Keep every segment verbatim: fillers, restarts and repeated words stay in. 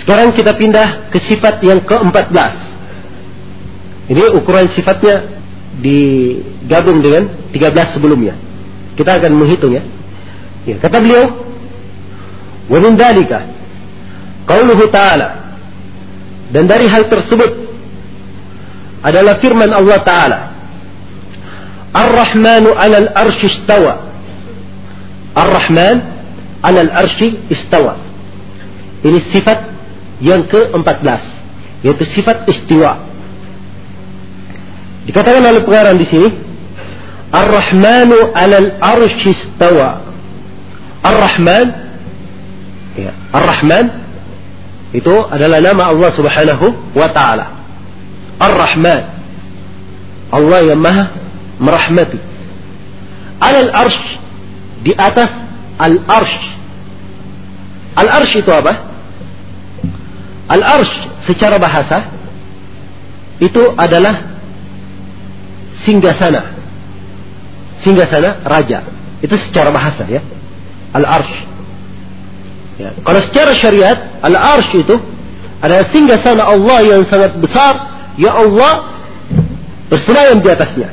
Sekarang kita pindah ke sifat yang keempat belas. Ini ukuran sifatnya digabung dengan tiga belas sebelumnya. Kita akan menghitung ya. Ya, kata beliau, wa min dzalika qauluhu ta'ala, dan dari hal tersebut adalah firman Allah Ta'ala, Ar-Rahmanu 'alal arsy istawa. Ar-Rahman 'alal arsy istawa. Ini sifat yang keempat belas, yaitu sifat istiwa. Dikatakan oleh pengarang di sini, Ar-Rahmanu 'alal arsy istawa. Ar-Rahman, ya, Ar-Rahman itu adalah nama Allah Subhanahu wa Ta'ala. Ar-Rahman, Allah yang Maha merahmati. 'Alal arsy, di atas al-arsy. Al-arsy itu apa? Al-arsy secara bahasa itu adalah singgasana. Singgasana raja. Itu secara bahasa ya. Al-arsy. Ya. Kalau secara syariat, al-arsy itu adalah singgasana Allah yang sangat besar, ya Allah bersemayam di atasnya.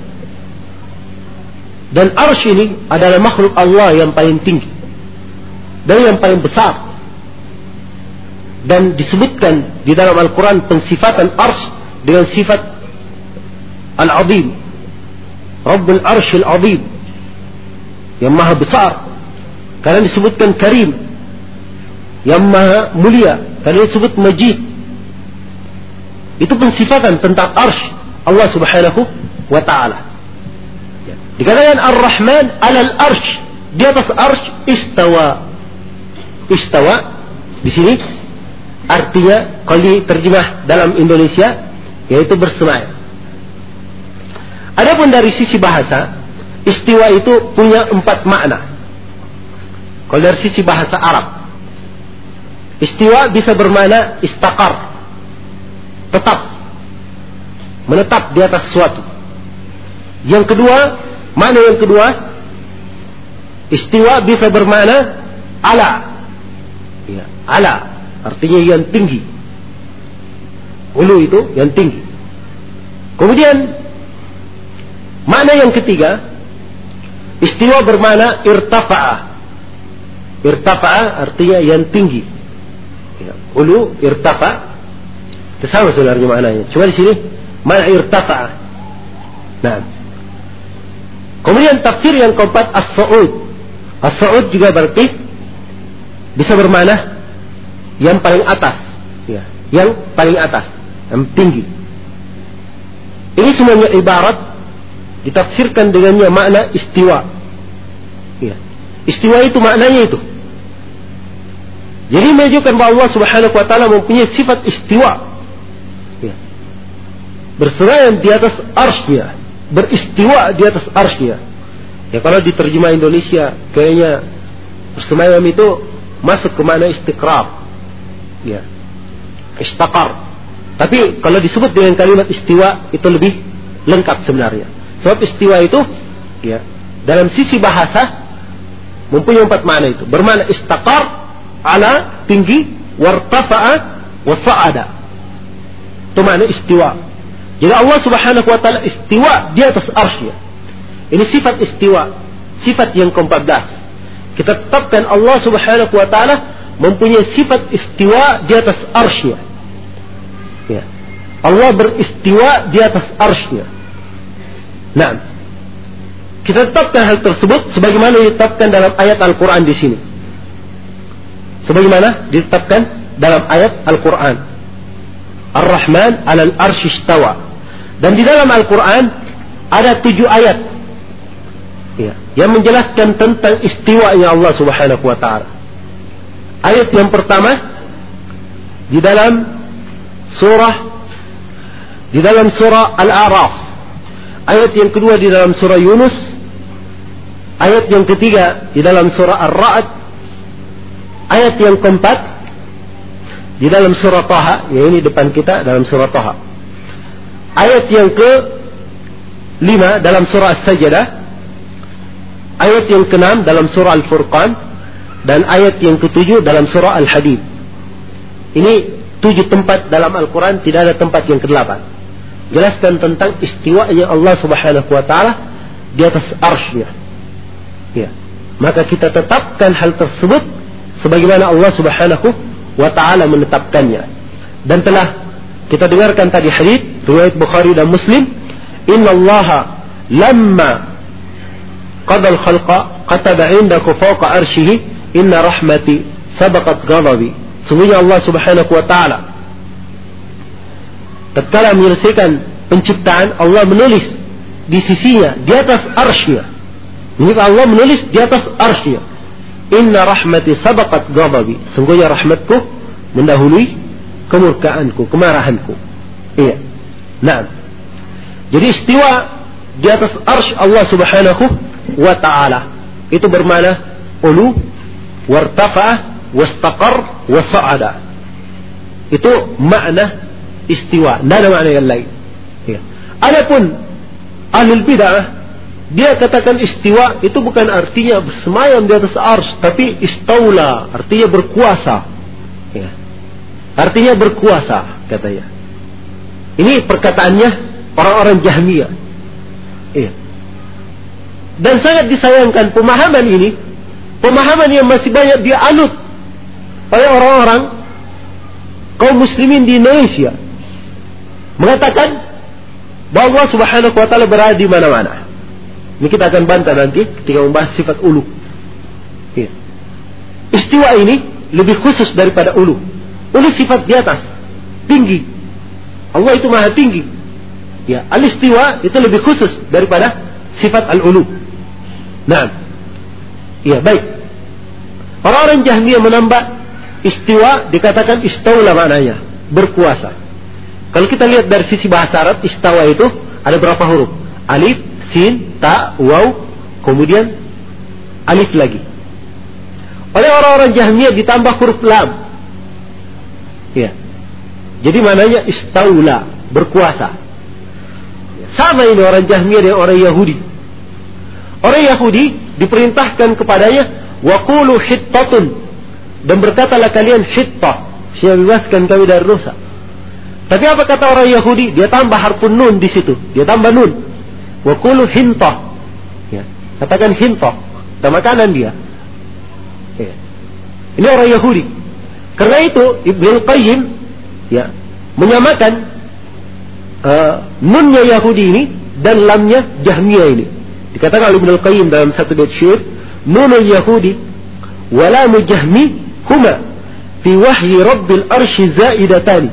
Dan arsy ini adalah makhluk Allah yang paling tinggi dan yang paling besar. Dan disebutkan di dalam Al-Quran pensifatan arsy dengan sifat al-azim, Rabbul Arsyil Azim, yang maha besar. Karena disebutkan karim, yang maha mulia. Karena disebut majid. Itu pensifatan tentang arsy Allah Subhanahu wa Ta'ala. Dikatakan Ar-Rahman 'alal arsy, di atas arsy istawa. Istawa di sini artinya kalau diterjemah dalam Indonesia yaitu bersemayam. Adapun dari sisi bahasa, istiwa itu punya empat makna. Kalau dari sisi bahasa Arab, istiwa bisa bermakna istaqar, tetap, menetap di atas suatu. Yang kedua, makna yang kedua, istiwa bisa bermakna ala, ya, ala artinya yang tinggi. Ulu itu yang tinggi. Kemudian makna yang ketiga, istiwa bermakna irtafa'a. Irtafa'a artinya yang tinggi. Ya, ulu, irtafa', itu sama sebenarnya maknanya. Cuma di sini makna irtafa'a. Nah, kemudian tafsir yang keempat, as-su'ud. As-su'ud juga berarti bisa bermakna yang paling atas, ya, yang paling atas, yang tinggi. Ini semuanya ibarat ditafsirkan dengannya makna istiwa. Ya. Istiwa itu maknanya itu. Jadi menunjukkan bahwa Allah Subhanahu wa Ta'ala mempunyai sifat istiwa. Ya. Bersemayam di atas arsy-Nya, beristiwa di atas arsy-Nya. Ya, kalau diterjemah Indonesia kayaknya bersemayam itu masuk ke makna istiqrar. Ya. Istaqar. Tapi kalau disebut dengan kalimat istiwa itu lebih lengkap sebenarnya. Sebab istiwa itu ya, dalam sisi bahasa mempunyai empat makna itu. Bermakna istaqar, ala, tinggi, wartafa'a, wasa'ada. Itu makna istiwa. Jadi Allah Subhanahu wa Ta'ala istiwa di atas arsy. Ini sifat istiwa, sifat yang keempat belas. Kita tetapkan Allah Subhanahu wa Ta'ala mempunyai sifat istiwa di atas arsy. Ya. Allah beristiwa di atas arsy. Nah, kita tetapkan hal tersebut sebagaimana ditetapkan dalam ayat Al-Quran di sini. Sebagaimana ditetapkan dalam ayat Al-Quran. Ar-Rahman 'alal arsy istawa. Dan di dalam Al-Quran ada tujuh ayat, ya, yang menjelaskan tentang istiwanya Allah Subhanahu wa Ta'ala. Ayat yang pertama di dalam surah di dalam surah Al-A'raf. Ayat yang kedua di dalam surah Yunus. Ayat yang ketiga di dalam surah Ar-Ra'd. Ayat yang keempat di dalam surah Taha, ya ini depan kita dalam surah Taha. Ayat yang ke lima dalam surah As-Sajdah. Ayat yang keenam dalam surah Al-Furqan, dan ayat yang ketujuh dalam surah Al-Hadid. Ini tujuh tempat dalam Al-Quran, tidak ada tempat yang kedelapan. Jelaskan tentang istiwanya Allah Subhanahu wa Ta'ala di atas arsy-Nya. Ya. Maka kita tetapkan hal tersebut sebagaimana Allah Subhanahu wa Ta'ala menetapkannya. Dan telah kita dengarkan tadi hadis riwayat Bukhari dan Muslim, "Inna Allah lamma qada al-khalqa kataba 'indahu fawqa arsyihi inna rahmati sabaqat ghadabi." Sungguhnya Allah Subhanahu wa Ta'ala tatkala menyelesaikan penciptaan, Allah menulis di sisinya, di atas arsy-Nya. Jika Allah menulis di atas arsy-Nya, "Inna rahmati sabaqat ghadabi." Sungguhnya rahmatku mendahului kemurkaanku, kemarahanku. Iya. Nah, jadi istiwa di atas arsy Allah Subhanahu wa Ta'ala itu bermakna ulu, wartafa, wastaqar, wasa'ada. Itu makna istiwa, tidak ada makna yang lain. Ya. Adapun ahlul bid'ah, dia katakan istiwa itu bukan artinya bersemayam di atas arsy, tapi istaula, artinya berkuasa. Ya. Artinya berkuasa, katanya. Ini perkataannya orang-orang Jahmiyah. Ya. Dan sangat disayangkan pemahaman ini, pemahaman yang masih banyak dia anut oleh orang-orang kaum muslimin di Indonesia, mengatakan bahwa Allah Subhanahu wa Ta'ala berada di mana-mana. Ini kita akan bantah nanti ketika membahas sifat ulu. Ya. Istiwa ini lebih khusus daripada ulu. Ulu sifat di atas, tinggi. Allah itu maha tinggi. Ya, al-istiwa itu lebih khusus daripada sifat al-ulu. Nah, ya baik. Orang-orang Jahmiyah menambah istiwa dikatakan istaula, maknanya berkuasa. Kalau kita lihat dari sisi bahasa Arab, istawa itu ada berapa huruf? Alif, sin, ta, waw, kemudian alif lagi. Oleh orang-orang Jahmiyah ditambah huruf lam. Ya. Jadi maknanya istaula, berkuasa. Sama ini orang Jahmiyah dengan orang Yahudi. Orang Yahudi diperintahkan kepadanya waqulu hittatun, dan berkatalah kalian hittah, saya bebaskan kami dari dosa. Tapi apa kata orang Yahudi? Dia tambah harfun nun di situ, dia tambah nun. Wa qulu hintah. Ya, katakan hintah, dan makanan dia. Ya. Ini orang Yahudi. Karena itu Ibnu Qayyim ya menyamakan uh, nunnya Yahudi ini dan lamnya Jahmiyah ini. Dikatakan oleh Ibnu Qayyim dalam satu bait syair, nunul Yahudi wa lamu Jahmi huma fi wahyi Rabbil Arsy zaidatani.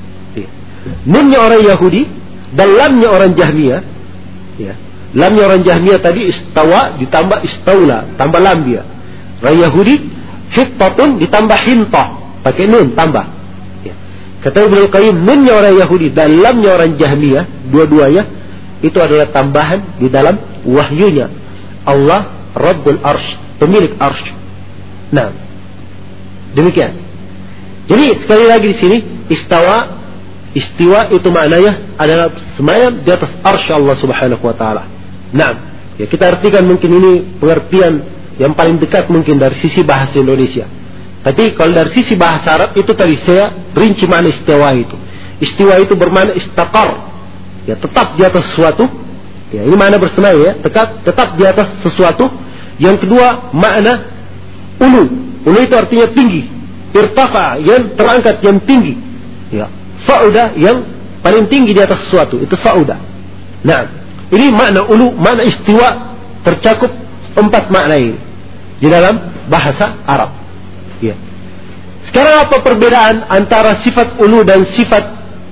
Nunnya orang Yahudi dan lamnya orang Jahmiyah. Ya. Lamnya orang Jahmiyah tadi istawa ditambah istaula, tambah lam dia. Orang Yahudi hittatun ditambah hintah, pakai nun tambah. Ya. Kata Ibnu Qayyim, nunnya orang Yahudi dan lamnya orang Jahmiyah, dua-duanya itu adalah tambahan di dalam wahyunya Allah Rabbul Arsy, pemilik arsy. Nah, demikian. Jadi sekali lagi di sini istawa, istiwa itu maknanya adalah semayam di atas arsy Allah Subhanahu wa Ta'ala. Nah, ya kita artikan mungkin ini pengertian yang paling dekat mungkin dari sisi bahasa Indonesia. Tapi kalau dari sisi bahasa Arab itu tadi saya rinci makna istiwa itu. Istiwa itu bermakna istaqar, ya tetap di atas sesuatu. Ya, ini makna bersemayam ya, tetap tetap di atas sesuatu. Yang kedua makna ulu. Ulu itu artinya tinggi. Irtafa, yang terangkat, yang tinggi. Ya. Sa'uda, yang paling tinggi di atas sesuatu, itu sa'uda. Nah, ini makna ulu, makna istiwa tercakup empat makna ini di dalam bahasa Arab. Ya. Sekarang apa perbedaan antara sifat ulu dan sifat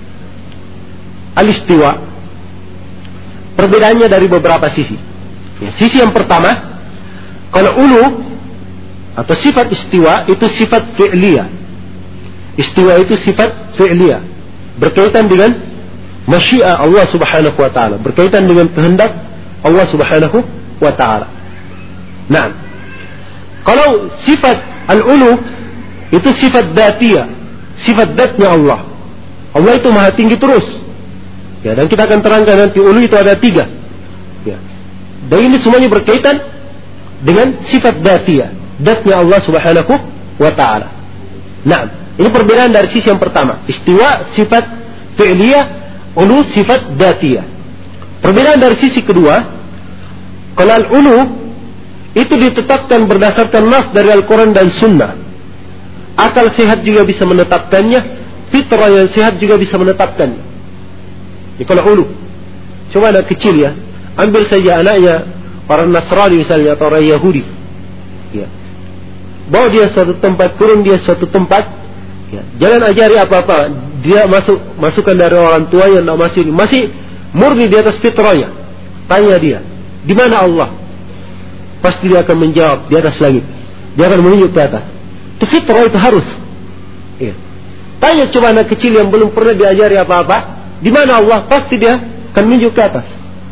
al-istiwa? Perbedaannya dari beberapa sisi. Ya, sisi yang pertama, kalau ulu atau sifat istiwa itu sifat fi'liyah. Istiwa itu sifat fi'liyah, berkaitan dengan masyiah Allah Subhanahu wa Ta'ala, berkaitan dengan kehendak Allah Subhanahu wa Ta'ala. Nah, kalau sifat al-ulu itu sifat dzatiyah, sifat dzatnya Allah. Allah itu maha tinggi terus. Ya, dan kita akan terangkan nanti ulu itu ada tiga. Ya. Dan ini semuanya berkaitan dengan sifat dzatiyah, dzatnya Allah Subhanahu wa Ta'ala. Nah, ini perbedaan dari sisi yang pertama. Istiwa sifat fi'liyah, ulu sifat datiyah. Perbedaan dari sisi kedua, kalau al-ulu itu ditetapkan berdasarkan nas dari Al-Quran dan Sunnah. Akal sehat juga bisa menetapkannya, fitrah yang sehat juga bisa menetapkannya. Ini kalau ulu. Coba anak kecil ya, ambil saja anaknya orang Nasrani misalnya atau orang Yahudi. Ya. Bawa dia suatu tempat, turun dia suatu tempat. Ya. Jangan ajari apa-apa. Dia masuk masukan dari orang tua yang tidak masih masih murni di atas fitrahnya. Tanya dia, di mana Allah? Pasti dia akan menjawab, di atas langit. Dia akan menunjuk ke atas. Itu fitrah, itu harus. Ya. Tanya coba anak kecil yang belum pernah diajari apa-apa, di mana Allah? Pasti dia akan menunjuk ke atas.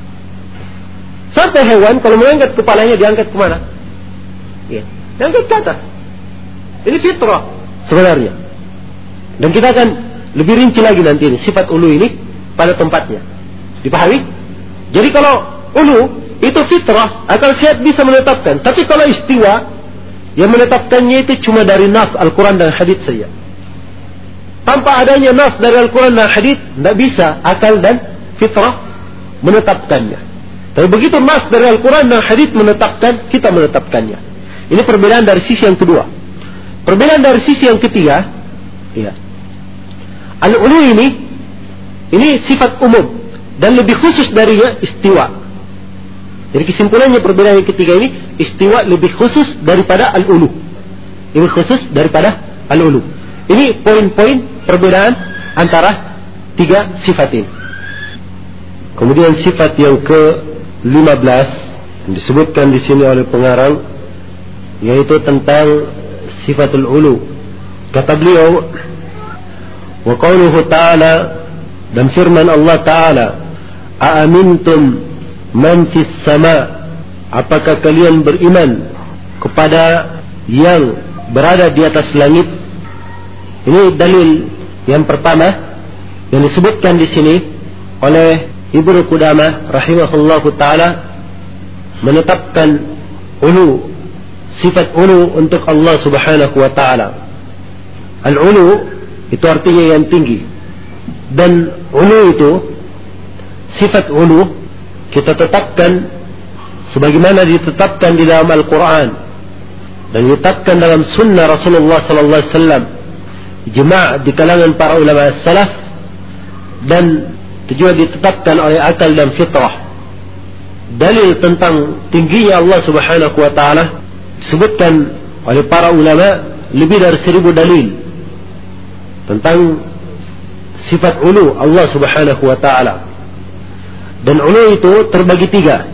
Sampai hewan kalau mengangkat kepalanya diangkat kemana? Ya. Diangkat ke atas. Ini fitrah sebenarnya. Dan kita akan lebih rinci lagi nanti ini sifat ulu ini pada tempatnya. Dipahami? Jadi kalau ulu itu fitrah, akal sehat bisa menetapkan. Tapi kalau istiwa, yang menetapkannya itu cuma dari nas Al-Quran dan hadits saja. Tanpa adanya nas dari Al-Quran dan hadits, tidak bisa akal dan fitrah menetapkannya. Tapi begitu nas dari Al-Quran dan hadits menetapkan, kita menetapkannya. Ini perbedaan dari sisi yang kedua. Perbedaan dari sisi yang ketiga, ya. Al-ulu ini, ini sifat umum dan lebih khusus darinya istiwa. Jadi kesimpulannya perbedaan yang ketiga ini, istiwa lebih khusus daripada al-ulu. Lebih khusus daripada al-ulu. Ini poin-poin perbedaan antara tiga sifat ini. Kemudian sifat yang ke lima belas disebutkan di sini oleh pengarang, yaitu tentang sifatul ulu. Kata beliau, wa qauluhu ta'ala, dan firman Allah Ta'ala, aamintum man fis sama, apakah kalian beriman kepada yang berada di atas langit? Ini dalil yang pertama yang disebutkan di sini oleh Ibnu Qudamah rahimahullahu taala, menetapkan ulu, sifat ulu untuk Allah Subhanahu wa taala. Al-ulu itu artinya yang tinggi, dan ulu itu sifat ulu kita tetapkan sebagaimana ditetapkan di dalam Al-Quran dan ditetapkan dalam sunnah Rasulullah sallallahu alaihi wasallam, ijma' di kalangan para ulama salaf, dan juga ditetapkan oleh akal dan fitrah. Dalil tentang tingginya Allah Subhanahu wa taala disebutkan oleh para ulama lebih dari seribu dalil tentang sifat ulu Allah Subhanahu wa taala. Dan ulu itu terbagi tiga.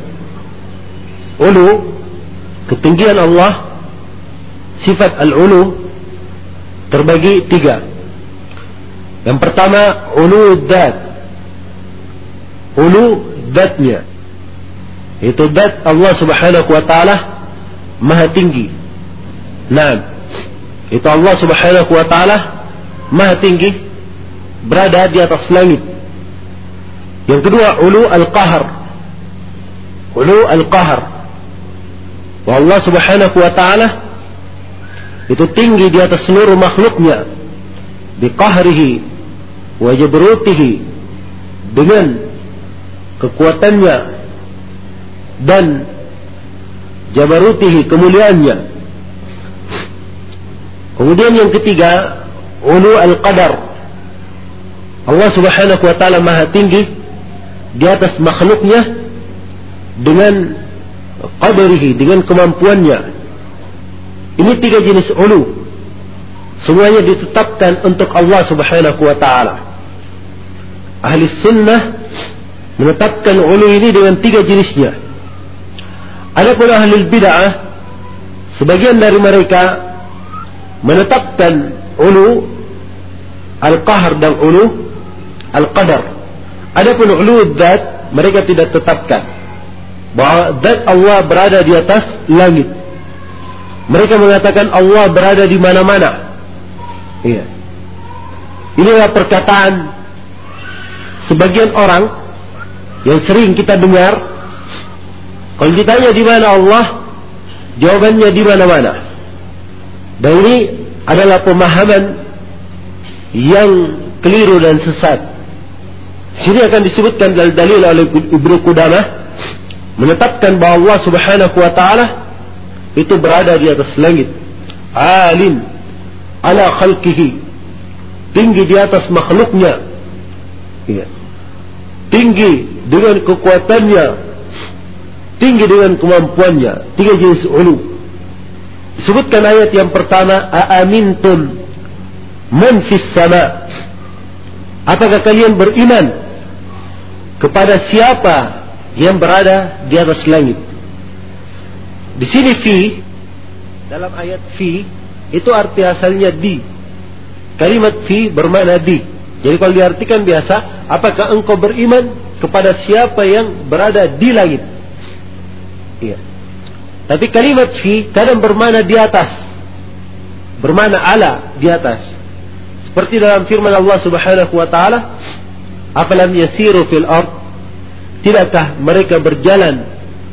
Ulu, ketinggian Allah, sifat al-ulu terbagi tiga. Yang pertama, ulu dzat. Ulu dzatnya. Itu dzat Allah Subhanahu wa taala maha tinggi. Naam. Itu Allah Subhanahu wa taala maha tinggi, berada di atas langit. Yang kedua, ulu al-qahr. Ulu al-qahr. Wa Allah Subhanahu wa taala itu tinggi di atas seluruh makhluknya, biqahrihi wa jabrutihi, dengan kekuatannya dan jabarutihi, kemuliaannya. Kemudian yang ketiga, ulu al-qadar. Allah Subhanahu wa taala maha tinggi di atas makhluknya dengan qadarihi, dengan kemampuannya. Ini tiga jenis ulu, semuanya ditetapkan untuk Allah Subhanahu wa taala. Ahli sunnah menetapkan ulu ini dengan tiga jenisnya. Adapun ahli bid'ah, sebagian dari mereka menetapkan ulu al-qahr dan ulu al-qadar. Adapun ulu dzat, mereka tidak tetapkan bahwa dzat Allah berada di atas langit. Mereka mengatakan Allah berada di mana-mana. Iya. Inilah perkataan sebagian orang yang sering kita dengar. Kalau ditanya di mana Allah, jawabannya di mana-mana. Dan ini adalah pemahaman yang keliru dan sesat. Sini akan disebutkan dalil oleh Ibnu Qudamah menetapkan bahwa Allah Subhanahu wa taala itu berada di atas langit, alin ala khalqihi, tinggi di atas makhluknya, ya. Tinggi dengan kekuatannya, tinggi dengan kemampuannya, tiga jenis ulu. Disebutkan ayat yang pertama, aamintum man fis sama, apakah kalian beriman kepada siapa yang berada di atas langit? Di sini fi, dalam ayat fi itu arti asalnya di. Kalimat fi bermakna di. Jadi kalau diartikan biasa, apakah engkau beriman kepada siapa yang berada di langit? Iya. Tapi kalimat fi kadang bermakna di atas, bermakna ala, di atas. Seperti dalam firman Allah Subhanahu wa taala, afalam yasiru fil ard, tidakkah mereka berjalan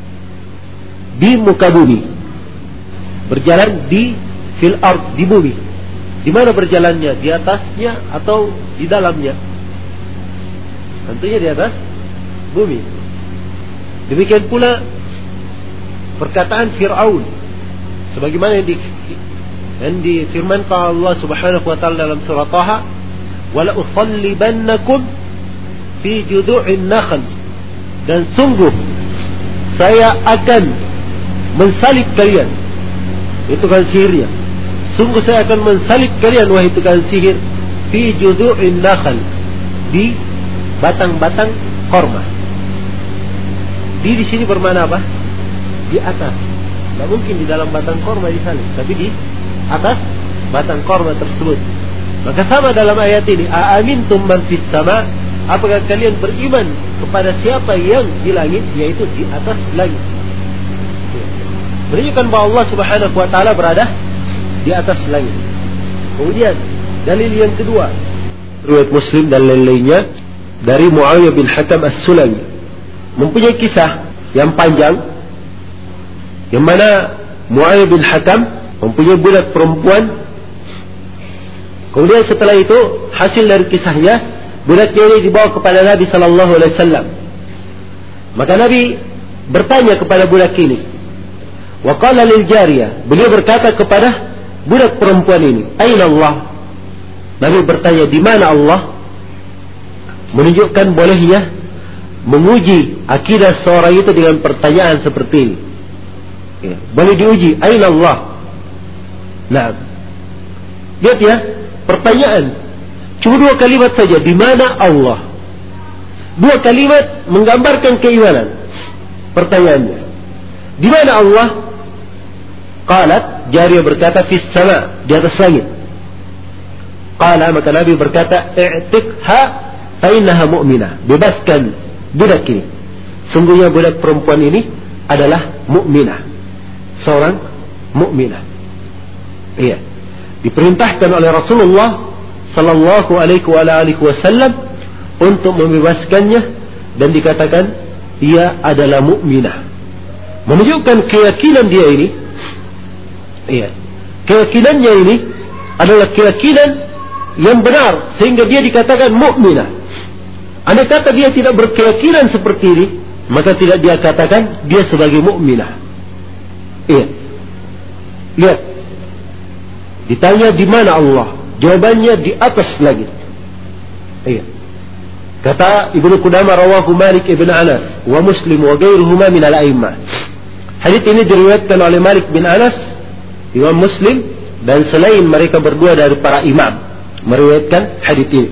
di muka bumi? Berjalan di fil ard, di bumi. Di mana berjalannya? Di atasnya atau di dalamnya? Tentunya di atas bumi. Demikian pula perkataan Fir'aun, sebagaimana yang di yang difirmankan Allah Subhanahu wa taala dalam surah Taha, wala usallibannakum fi judu'in nakhl, dan sungguh saya akan mensalib kalian. Itu kan sihirnya. Sungguh saya akan mensalib kalian wahai tukang sihir, fi judu'in nakhl, di batang-batang korma. Di di sini bermakna apa? Di atas. Tidak mungkin di dalam batang korma disalib, tapi di atas batang korma tersebut. Maka sama dalam ayat ini, aamintum man fis sama, apakah kalian beriman kepada siapa yang di langit, yaitu di atas langit. Menunjukkan bahwa Allah Subhanahu wa taala berada di atas langit. Kemudian dalil yang kedua, riwayat Muslim dan lain-lainnya dari Muawiyah bin Hakam As-Sulami, mempunyai kisah yang panjang yang mana Muawiyah bin Hakam mempunyai budak perempuan. Kemudian setelah itu, hasil dari kisahnya, budaknya ini dibawa kepada Nabi sallallahu alaihi wasallam. Maka Nabi bertanya kepada budak ini, wa qala lil jariyah, beliau berkata kepada budak perempuan ini, aina Allah? Nabi bertanya, di mana Allah? Menunjukkan bolehnya menguji akidah seorang itu dengan pertanyaan seperti ini. Ya, boleh diuji, aina Allah? Nah, lihat ya, pertanyaan cuma dua kalimat saja, di mana Allah? Dua kalimat menggambarkan keimanan. Pertanyaannya, di mana Allah? Qalat, jariyah berkata, fis sama, di atas langit. Qala, maka Nabi berkata, i'tiqha fa innaha mu'minah, bebaskan budak ini, sungguhnya budak perempuan ini adalah mukminah, seorang mukminah. Iya, diperintahkan oleh Rasulullah sallallahu alaihi wasallam untuk membebaskannya, dan dikatakan ia adalah mukminah, menunjukkan keyakinan dia ini. Iya, keyakinannya ini adalah keyakinan yang benar, sehingga dia dikatakan mukminah. Andai kata dia tidak berkeyakinan seperti ini, maka tidak dia katakan dia sebagai mukminah. Iya, lihat, ditanya di mana Allah, jawabannya di atas langit. Iya. Kata Ibnu Qudamah, rawahu Malik ibn Anas wa Muslim wa ghairuhuma min al-a'immah. Hadits ini diriwayatkan oleh Malik bin Anas, Imam Muslim, dan selain mereka berdua dari para imam meriwayatkan hadits ini.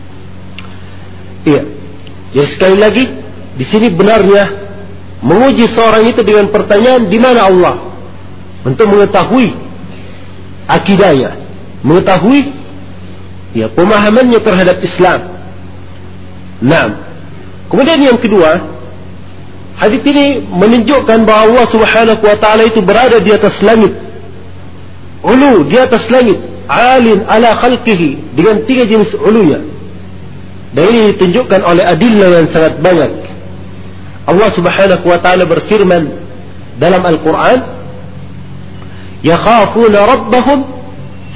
Iya. Jadi sekali lagi, di sini benarnya menguji seorang itu dengan pertanyaan di mana Allah, untuk mengetahui akidahnya, mengetahui ya pemahamannya terhadap Islam. Nah, kemudian yang kedua, hadis ini menunjukkan bahwa Allah Subhanahu wa taala itu berada di atas langit, ulu, di atas langit, alin ala khalqihi, dengan tiga jenis ulunya. Dan ini ditunjukkan oleh adillah yang sangat banyak. Allah Subhanahu wa taala berfirman dalam Al-Qur'an, yakhafuna rabbahum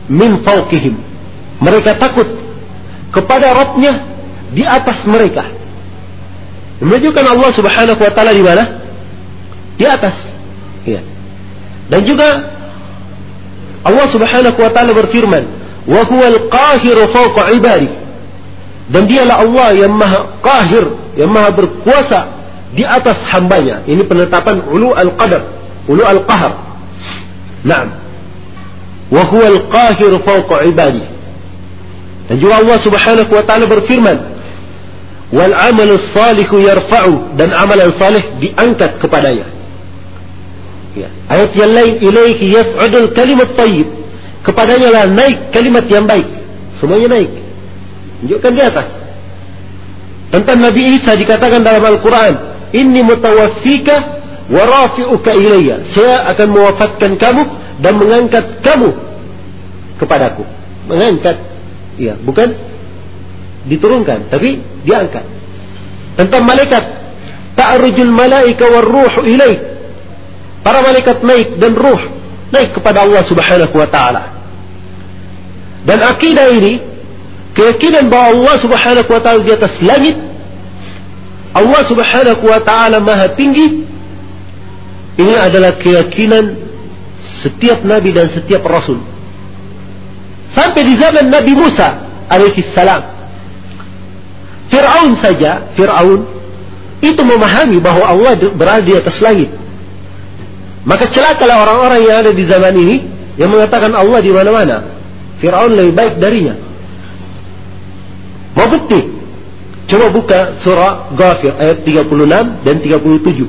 min fawqihim. Mereka takut kepada Rabbnya di atas mereka. Menunjukkan Allah Subhanahu wa taala di mana? Di atas. Ya. Dan juga Allah Subhanahu wa taala berfirman, "Wa huwal qahiru fawqa 'ibadi." Dan dialah Allah yang maha qahir, yang maha berkuasa di atas hambanya. Ini penetapan ulu al-qadar, ulu al-qahr. Naam. Wa huwal qahiru fawqa 'ibadi. Dan juga Allah Subhanahu wa taala berfirman, "Wal 'amalus salihu yarfa'u." Dan amalan saleh diangkat kepadanya. Ya. Ayat yang lain, "Ilaihi yas'udul kalimat thayyib." Kepadanya lah naik kalimat yang baik. Semuanya naik. Tunjukkan di atas. Tentang Nabi Isa dikatakan dalam Al-Quran, "Inni mutawaffika wa rafi'uka ilayya." Saya akan mewafatkan kamu dan mengangkat kamu kepadaku. Mengangkat, ya, bukan diturunkan, tapi diangkat. Tentang malaikat, "Ta'rujul malaika war ruhu ilaih." Para malaikat naik dan ruh naik kepada Allah Subhanahu wa taala. Dan akidah ini, keyakinan bahwa Allah Subhanahu wa taala di atas langit, Allah Subhanahu wa taala maha tinggi, ini adalah keyakinan setiap nabi dan setiap rasul. Sampai di zaman Nabi Musa alaihi salam, Fir'aun saja, Fir'aun itu memahami bahwa Allah berada di atas langit. Maka celakalah orang-orang yang ada di zaman ini yang mengatakan Allah di mana-mana. Fir'aun lebih baik darinya. Mau bukti? Coba buka surah Ghafir ayat tiga puluh enam dan tiga puluh tujuh.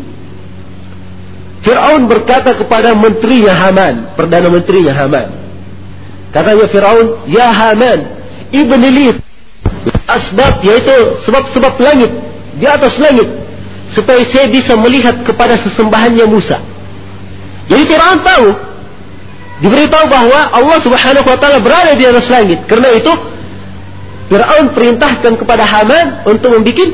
Fir'aun berkata kepada menterinya Haman, perdana menterinya Haman. Katanya Fir'aun, "Ya Haman, ibni li asbab," yaitu sebab-sebab langit, di atas langit, supaya saya bisa melihat kepada sesembahannya Musa. Jadi Fir'aun tahu, diberitahu bahwa Allah Subhanahu wa taala berada di atas langit. Karena itu Fir'aun perintahkan kepada Haman untuk membuat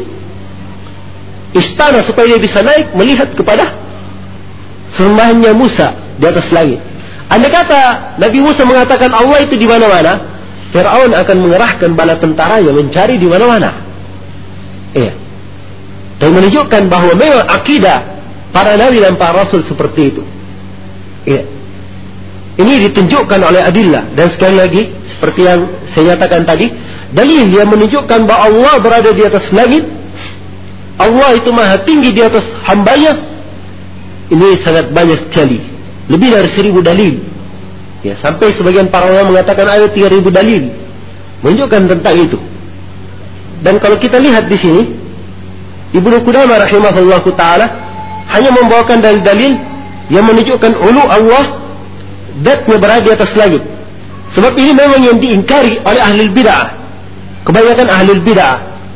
istana supaya dia bisa naik melihat kepada sembahannya Musa di atas langit. Andai kata Nabi Musa mengatakan Allah itu di mana-mana, Fir'aun akan mengerahkan bala tentaranya mencari di mana-mana. Iya. Dan menunjukkan bahwa memang akidah para nabi dan para rasul seperti itu. Ya. Ini ditunjukkan oleh adillah. Dan sekali lagi, seperti yang saya nyatakan tadi, dalil yang menunjukkan bahwa Allah berada di atas langit, Allah itu maha tinggi di atas hambanya, ini sangat banyak sekali, lebih dari seribu dalil. Ya, sampai sebagian para ulama mengatakan ada tiga ribu dalil menunjukkan tentang itu. Dan kalau kita lihat di sini, Ibnu Qudamah rahimahullahu taala hanya membawakan dalil-dalil yang menunjukkan ulu Allah, zatnya berada di atas langit. Sebab ini memang yang diingkari oleh ahli bid'ah, kebanyakan ahli bid'ah.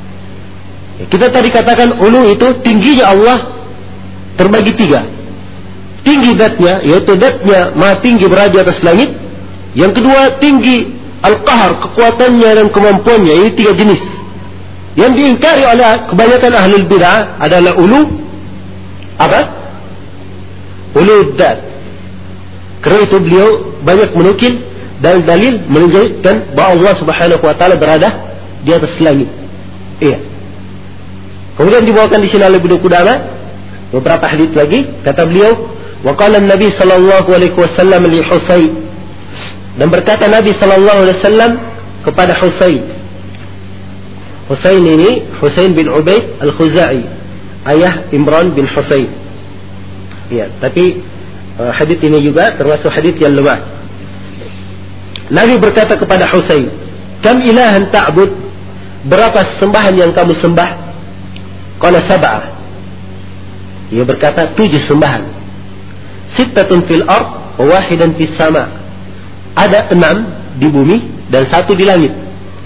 Kita tadi katakan ulu itu tingginya Allah terbagi tiga. Tinggi zatnya, yaitu zatnya maha tinggi berada di atas langit. Yang kedua, tinggi al-qahar, kekuatannya dan kemampuannya. Ini tiga jenis. Yang diingkari oleh kebanyakan ahli bid'ah adalah ulu apa? Ulu dzat. Karena itu beliau banyak menukil dan dalil menunjukkan bahwa Allah Subhanahu wa taala berada di atas langit. Iya. Kemudian dibawakan di sini oleh Ibnu Qudamah beberapa hadits lagi, kata beliau, wa qala an-nabi sallallahu alaihi wasallam li Husain, dan berkata Nabi sallallahu alaihi wasallam kepada Husain. Husain ini Husain bin Ubaid al-Khuzai, ayah Imran bin Husain. Ya, tapi uh, hadits ini juga termasuk hadits yang lemah. Nabi berkata kepada Husain, "Kam ilahan ta'bud?" Berapa sembahan yang kamu sembah? Qala sab'ah. Ia berkata tujuh sembahan. Sittatun fil ard wa wahidan fis sama. Ada enam di bumi dan satu di langit.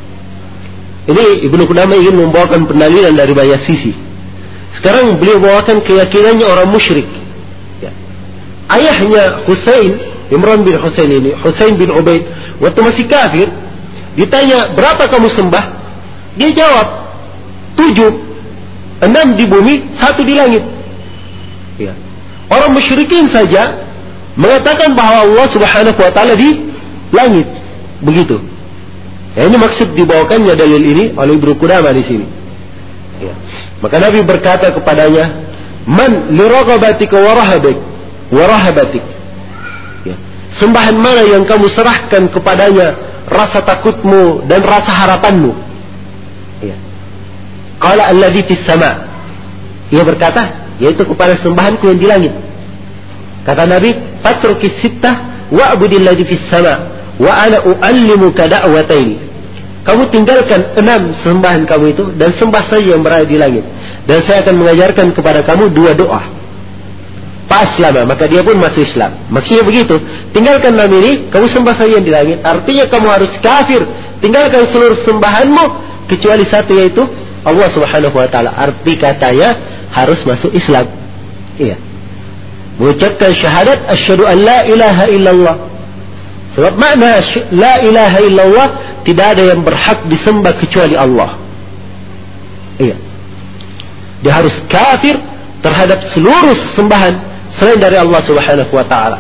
Ini Ibnu Qudamah ingin membawakan pendalilan dari banyak sisi. Sekarang beliau bawakan keyakinannya orang musyrik. Ya. Ayahnya Husain, Imran bin Husain ini, Husain bin Ubaid, waktu masih kafir, ditanya berapa kamu sembah? Dia jawab tujuh, enam di bumi, satu di langit. Ya. Orang musyrikin saja mengatakan bahwa Allah Subhanahu wa taala di langit. begitu. Ya, ini maksud dibawakannya dalil ini oleh Ibnu Qudamah di sini. Ya. Maka Nabi berkata kepadanya, "Man li raghabatika wa rahabik wa rahabatik." Ya. Sembahan mana yang kamu serahkan kepadanya rasa takutmu dan rasa harapanmu? Ya. Qala alladhi fis sama'. Ia berkata, yaitu kepada sembahanku yang di langit. Kata Nabi, "Fatrukis sittah wa'budil ladzi fis sama' wa ana u'allimuka da'wataini." Kamu tinggalkan enam sembahan kamu itu dan sembah saja yang berada di langit, dan saya akan mengajarkan kepada kamu dua doa. Fa'aslama, maka dia pun masuk Islam. Maksudnya begitu, tinggalkan enam ini, kamu sembah saja yang di langit. Artinya kamu harus kafir, tinggalkan seluruh sembahanmu kecuali satu, yaitu Allah Subhanahu wa taala. Arti katanya harus masuk Islam. Iya. Mengucapkan syahadat asyhadu an la ilaha illallah. Sebab makna la ilaha illallah, tidak ada yang berhak disembah kecuali Allah. Iya. Dia harus kafir terhadap seluruh sembahan selain dari Allah Subhanahu wa taala.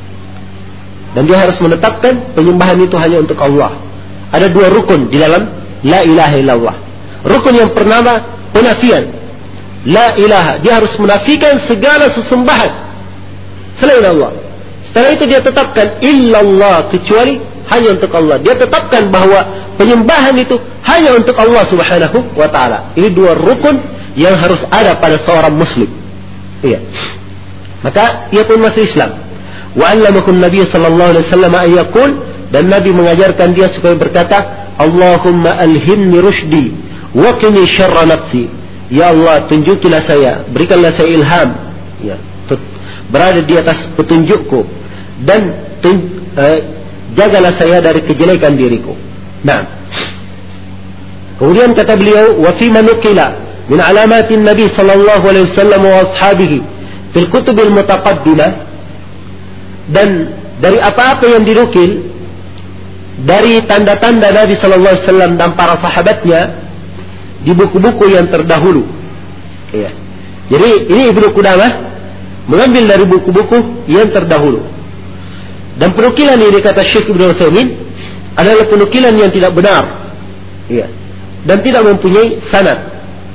Dan dia harus menetapkan penyembahan itu hanya untuk Allah. Ada dua rukun di dalam la ilaha illallah. Rukun yang pertama penafian. La ilaha, dia harus menafikan segala sesembahan selain Allah. Setelah itu dia tetapkan illallah, kecuali hanya untuk Allah. Dia tetapkan bahwa penyembahan itu hanya untuk Allah Subhanahu wa taala. Ini dua rukun yang harus ada pada seorang muslim. Iya. Maka ia pun masuk Islam. Wa 'allamakum Nabi sallallahu alaihi wasallam ay yaqul, dan Nabi mengajarkan dia supaya berkata, Allahumma alhimni rusydi wa qini syarra nafsi. Ya Allah, tunjukilah saya, berikanlah saya ilham, ya, berada di atas petunjukku, dan tun, eh, jagalah saya dari kejelekan diriku. Nah, kemudian kata beliau, wa fi manukila min alamatin Nabi sallallahu alaihi wasallam wa ashabihi fil kutubil mutaqaddimah, dan dari apa-apa yang dinukil dari tanda-tanda Nabi sallallahu alaihi wasallam dan para sahabatnya di buku-buku yang terdahulu. Ya. Jadi ini Ibnu Qudamah mengambil dari buku-buku yang terdahulu. Dan penukilan ini, kata Syekh Ibnu Utsaimin, adalah penukilan yang tidak benar. Ya. Dan tidak mempunyai sanad.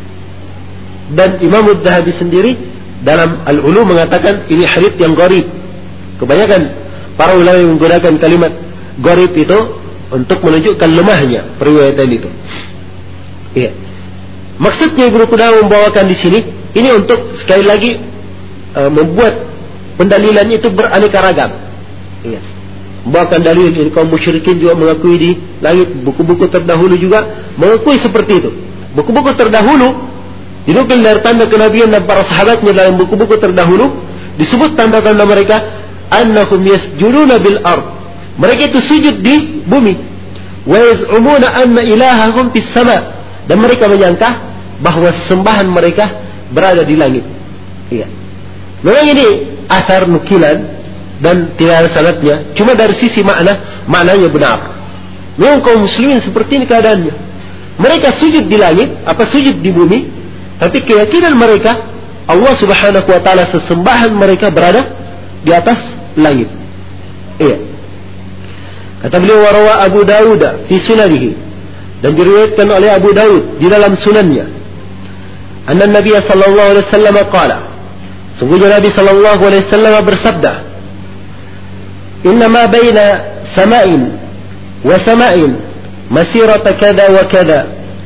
Dan Imam Adz-Dzahabi sendiri dalam Al-Ulum mengatakan ini hadits yang gharib. Kebanyakan para ulama yang menggunakan kalimat gharib itu untuk menunjukkan lemahnya periwayatan itu. Iya. Maksudnya Ibnu Qudamah membawakan di sini ini untuk sekali lagi uh, membuat pendalilan itu beraneka ragam. Iya. Membawakan dalil dari kaum musyrikin juga mengakui di langit, buku-buku terdahulu juga mengakui seperti itu. Buku-buku terdahulu dinukil dari tanda kenabian dan para sahabatnya dalam buku-buku terdahulu disebut tanda-tanda mereka annahum yasjuduna bil ard. Mereka itu sujud di bumi. Wa yaz'umuna anna ilahahum fis sama'. Dan mereka menyangka bahwa sembahan mereka berada di langit. Iya. Memang ini asar nukilan dan tidak ada sanadnya. Cuma dari sisi makna, maknanya benar. Memang kaum muslimin seperti ini keadaannya. Mereka sujud di langit, apa sujud di bumi, tapi keyakinan mereka Allah Subhanahu wa taala sesembahan mereka berada di atas langit. Iya. Kata beliau, warawa Abu Dawud fi sunanihi, dan diriwayatkan oleh Abu Daud di dalam sunannya, anna Nabi sallallahu alaihi wasallam qala, sungguhnya Nabi sallallahu alaihi wasallam bersabda, inna ma baina sama'in wa sama'in masirata kada wa kada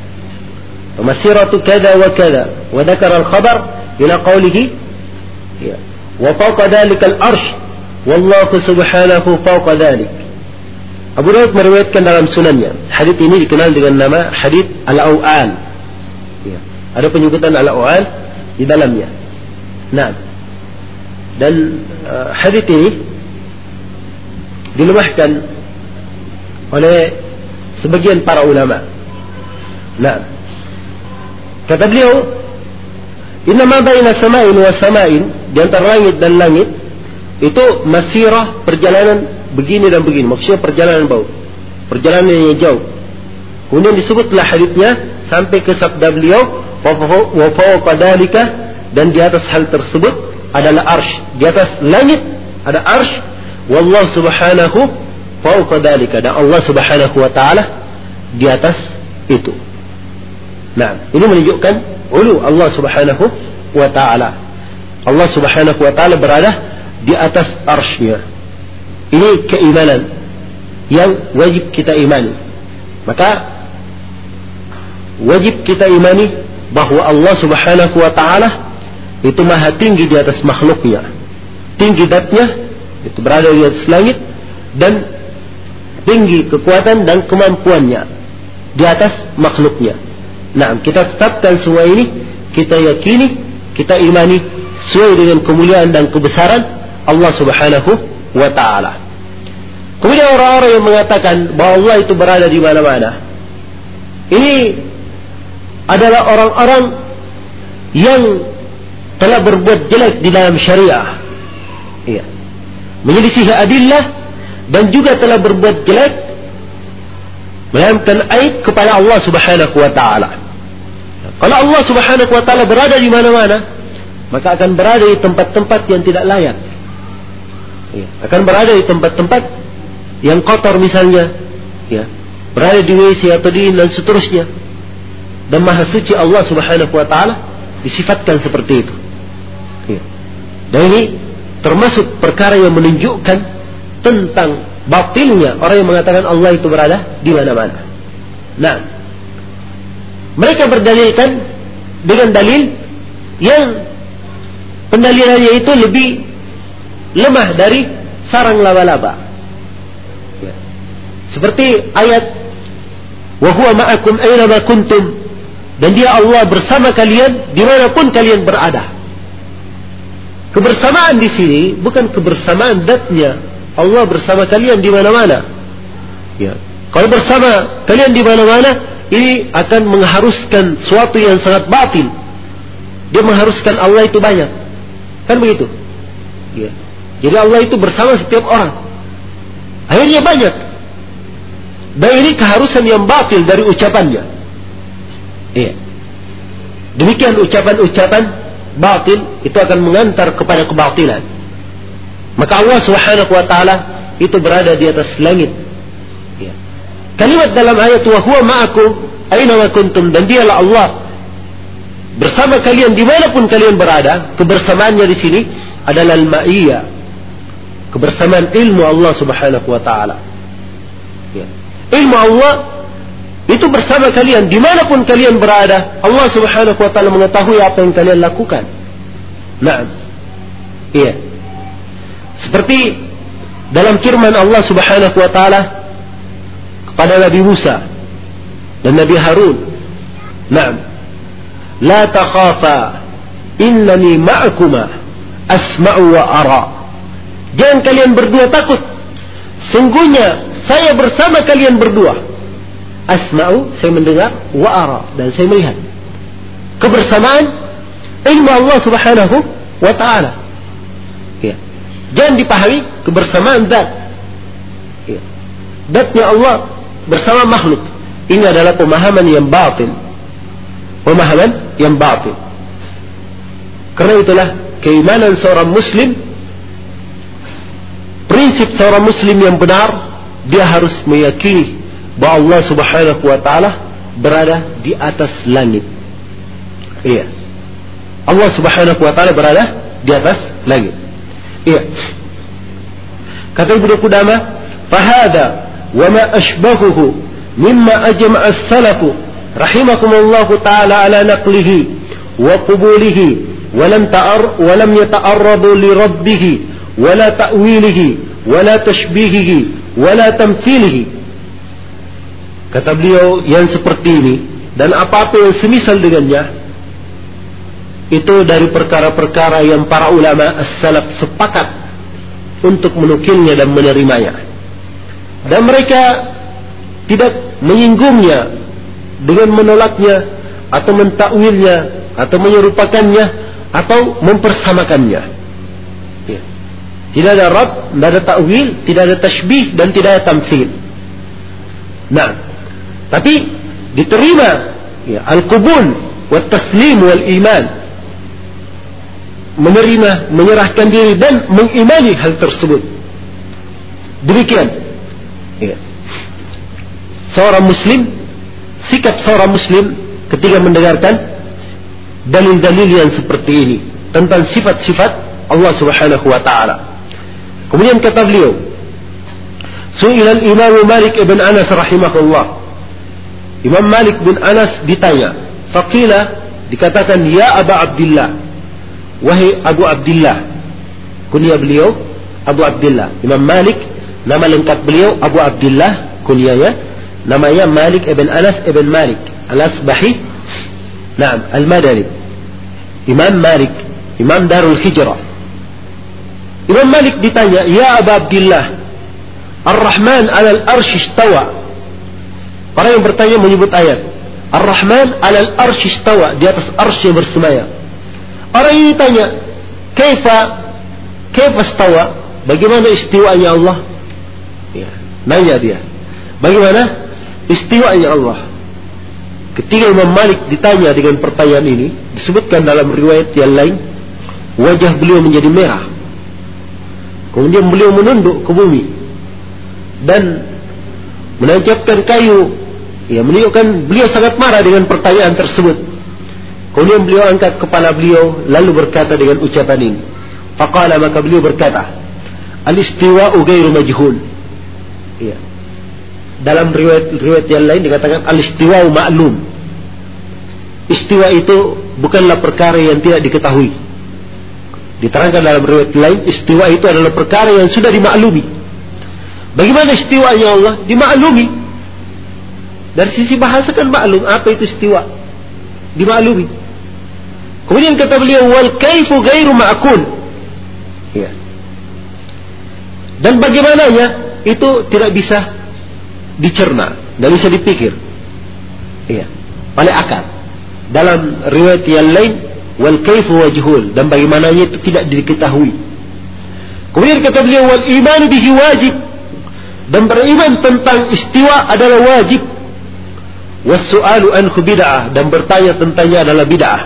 wa masiratu kada wa kada, wa dzakara al-khabar ila qawlihi wa fawqa dhalika al-arsh wallahu subhanahu fawqa dhalik. Abu Daud meriwayatkan dalam sunannya. Hadits ini dikenal dengan nama hadits Al-Aw'al. Ya. Ada penyebutan Al-Aw'al di dalamnya. Nah, dan uh, hadits ini dilemahkan oleh sebagian para ulama. Nah, kata beliau, inna ma baina sama'in wa sama'in, di antara langit dan langit itu masirah, perjalanan begini dan begini, maksudnya perjalanan bau, perjalanan yang jauh. Kemudian disebutlah haditsnya sampai ke sabda beliau, wa fawqa dzalika, dan di atas hal tersebut adalah arsy, di atas langit ada arsy, wallahu subhanahu fawqa dzalika, dan Allah Subhanahu wa taala di atas itu. Nah, ini menunjukkan ulu Allah Subhanahu wa taala. Allah Subhanahu wa taala berada di atas arsy-Nya. Ini keimanan yang wajib kita imani. Maka wajib kita imani bahwa Allah Subhanahu wa taala itu maha tinggi di atas makhluknya. Tinggi zatnya, itu berada di atas langit, dan tinggi kekuatan dan kemampuannya di atas makhluknya. Nah, kita tetapkan semua ini, kita yakini, kita imani sesuai dengan kemuliaan dan kebesaran Allah Subhanahu wa taala. Kemudian orang-orang yang mengatakan bahwa Allah itu berada di mana-mana, ini adalah orang-orang yang telah berbuat jelek di dalam syariah. Iya. Menyelisihi adillah, dan juga telah berbuat jelek, melambangkan aib kepada Allah Subhanahu wa taala. Kalau Allah Subhanahu wa taala berada di mana-mana, maka akan berada di tempat-tempat yang tidak layak. Ya, akan berada di tempat-tempat yang kotor misalnya, ya, berada di W C atau di dan seterusnya. Dan maha suci Allah Subhanahu wa taala disifatkan seperti itu. Ya. Dan ini termasuk perkara yang menunjukkan tentang batilnya orang yang mengatakan Allah itu berada di mana-mana. Nah, mereka berdalilkan dengan dalil yang pendalilannya itu lebih lemah dari sarang laba-laba. Ya. Seperti ayat wa huwa ma'akum aina ma kuntum, dan dia Allah bersama kalian dimanapun kalian berada. Kebersamaan di sini bukan kebersamaan zatnya. Allah bersama kalian di mana-mana. Ya. Kalau bersama kalian di mana-mana, ini akan mengharuskan suatu yang sangat batil. Dia mengharuskan Allah itu banyak. Kan begitu? Ya. Jadi Allah itu bersama setiap orang. Akhirnya banyak. Dan ini keharusan yang batil dari ucapannya. Iya. Demikian ucapan-ucapan batil itu akan mengantar kepada kebatilan. Maka Allah Subhanahu wa taala itu berada di atas langit. Ya. Kalimat dalam ayat wa huwa ma'akum aina ma kuntum, dan dialah Allah bersama kalian dimanapun kalian berada. Kebersamaannya di sini adalah al-ma'iyah, kebersamaan ilmu Allah Subhanahu wa taala. Ya. Ilmu Allah itu bersama kalian dimanapun kalian berada. Allah Subhanahu wa taala mengetahui apa yang kalian lakukan. Naam. Iya. Seperti dalam firman Allah Subhanahu wa taala kepada Nabi Musa dan Nabi Harun. Naam. La takhafa innani ma'akuma asma'u wa ara. Jangan kalian berdua takut. Sungguhnya saya bersama kalian berdua. Asma'u, saya mendengar, wa ara, dan saya melihat. Kebersamaan ilmu Allah Subhanahu wa ta'ala. Ya. Jangan dipahami kebersamaan zat. Ya. Zatnya Allah bersama makhluk. Ini adalah pemahaman yang batil. Pemahaman yang batil. Karena itulah keimanan seorang muslim, prinsip seorang muslim yang benar, dia harus meyakini bahwa Allah Subhanahu wa taala berada di atas langit. Iya. Allah Subhanahu wa taala berada di atas langit. Iya. Kata Ibnu Qudamah, "Fahada wa ma ashbahuhu mimma ajma'a as-salafu rahimakumullahu taala ala naqlihi wa qubulihi wa lam ta'ar wa lam yata'arradu li rabbih wa la ta'wilihi wa la tashbihihi wa la tamthilihi." Kata beliau, yang seperti ini dan apa-apa yang semisal dengannya itu dari perkara-perkara yang para ulama as-salaf sepakat untuk menukilnya dan menerimanya, dan mereka tidak menyinggungnya dengan menolaknya atau mentakwilnya atau menyerupakannya atau mempersamakannya. Ya. Tidak ada rad, tidak ada takwil, tidak ada tashbih, dan tidak ada tamthil. Nah, tapi diterima ya, al-qubul wa taslim wal iman, menerima, menyerahkan diri dan mengimani hal tersebut. Demikian seorang muslim, sikap seorang muslim ketika mendengarkan dalil-dalil yang seperti ini tentang sifat-sifat Allah Subhanahu wa taala. Kemudian kata beliau, Su'ila al-Imam Malik ibn Anas rahimahullah. Imam Malik bin Anas ditanya, faqila, dikatakan, ya Aba Abdillah, wahai Abu Abdillah. Kunyah beliau Abu Abdillah. Imam Malik, nama lengkap beliau Abu Abdillah, kunyahnya namanya Malik ibn Anas ibn Malik Al-Asbahi, Naam, Al-Madani. Imam Malik, Imam Darul Hijrah. Imam Malik ditanya, ya Aba Abdillah, Ar-Rahman 'alal arsy istawa. Orang yang bertanya menyebut ayat Ar-Rahman 'alal arsy istawa, di atas arsy bersemayam. Orang ini tanya, kaifa kaifa istawa? Bagaimana istiwanya Allah? Ya, nanya dia, bagaimana istiwanya Allah? Ketika Imam Malik ditanya dengan pertanyaan ini, disebutkan dalam riwayat yang lain, wajah beliau menjadi merah. Kemudian beliau menunduk ke bumi dan menancapkan kayu, ya, menunjukkan beliau sangat marah dengan pertanyaan tersebut. Kemudian beliau angkat kepala beliau lalu berkata dengan ucapan ini, faqala, maka beliau berkata, al-istiwa'u ghairu majhul. Ya. Dalam riwayat-riwayat yang lain dikatakan al-istiwa'u ma'lum. Istiwa itu bukanlah perkara yang tidak diketahui. Diterangkan dalam riwayat lain, istiwa itu adalah perkara yang sudah dimaklumi. Bagaimana istiwanya Allah? Dimaklumi. Dari sisi bahasa kan maklum apa itu istiwa, dimaklumi. Kemudian kata beliau, wal kaifu ghairu ma'kul. Ya. Dan bagaimananya itu tidak bisa dicerna, tidak bisa dipikir. Iya, oleh akal. Dalam riwayat yang lain, wal kaifu wajhul, dan bagaimananya itu tidak diketahui. Kemudian kata beliau, wal iman bihi wajib, dan beriman tentang istiwa adalah wajib. Was su'alu anhu bid'ah, dan bertanya tentangnya adalah bid'ah.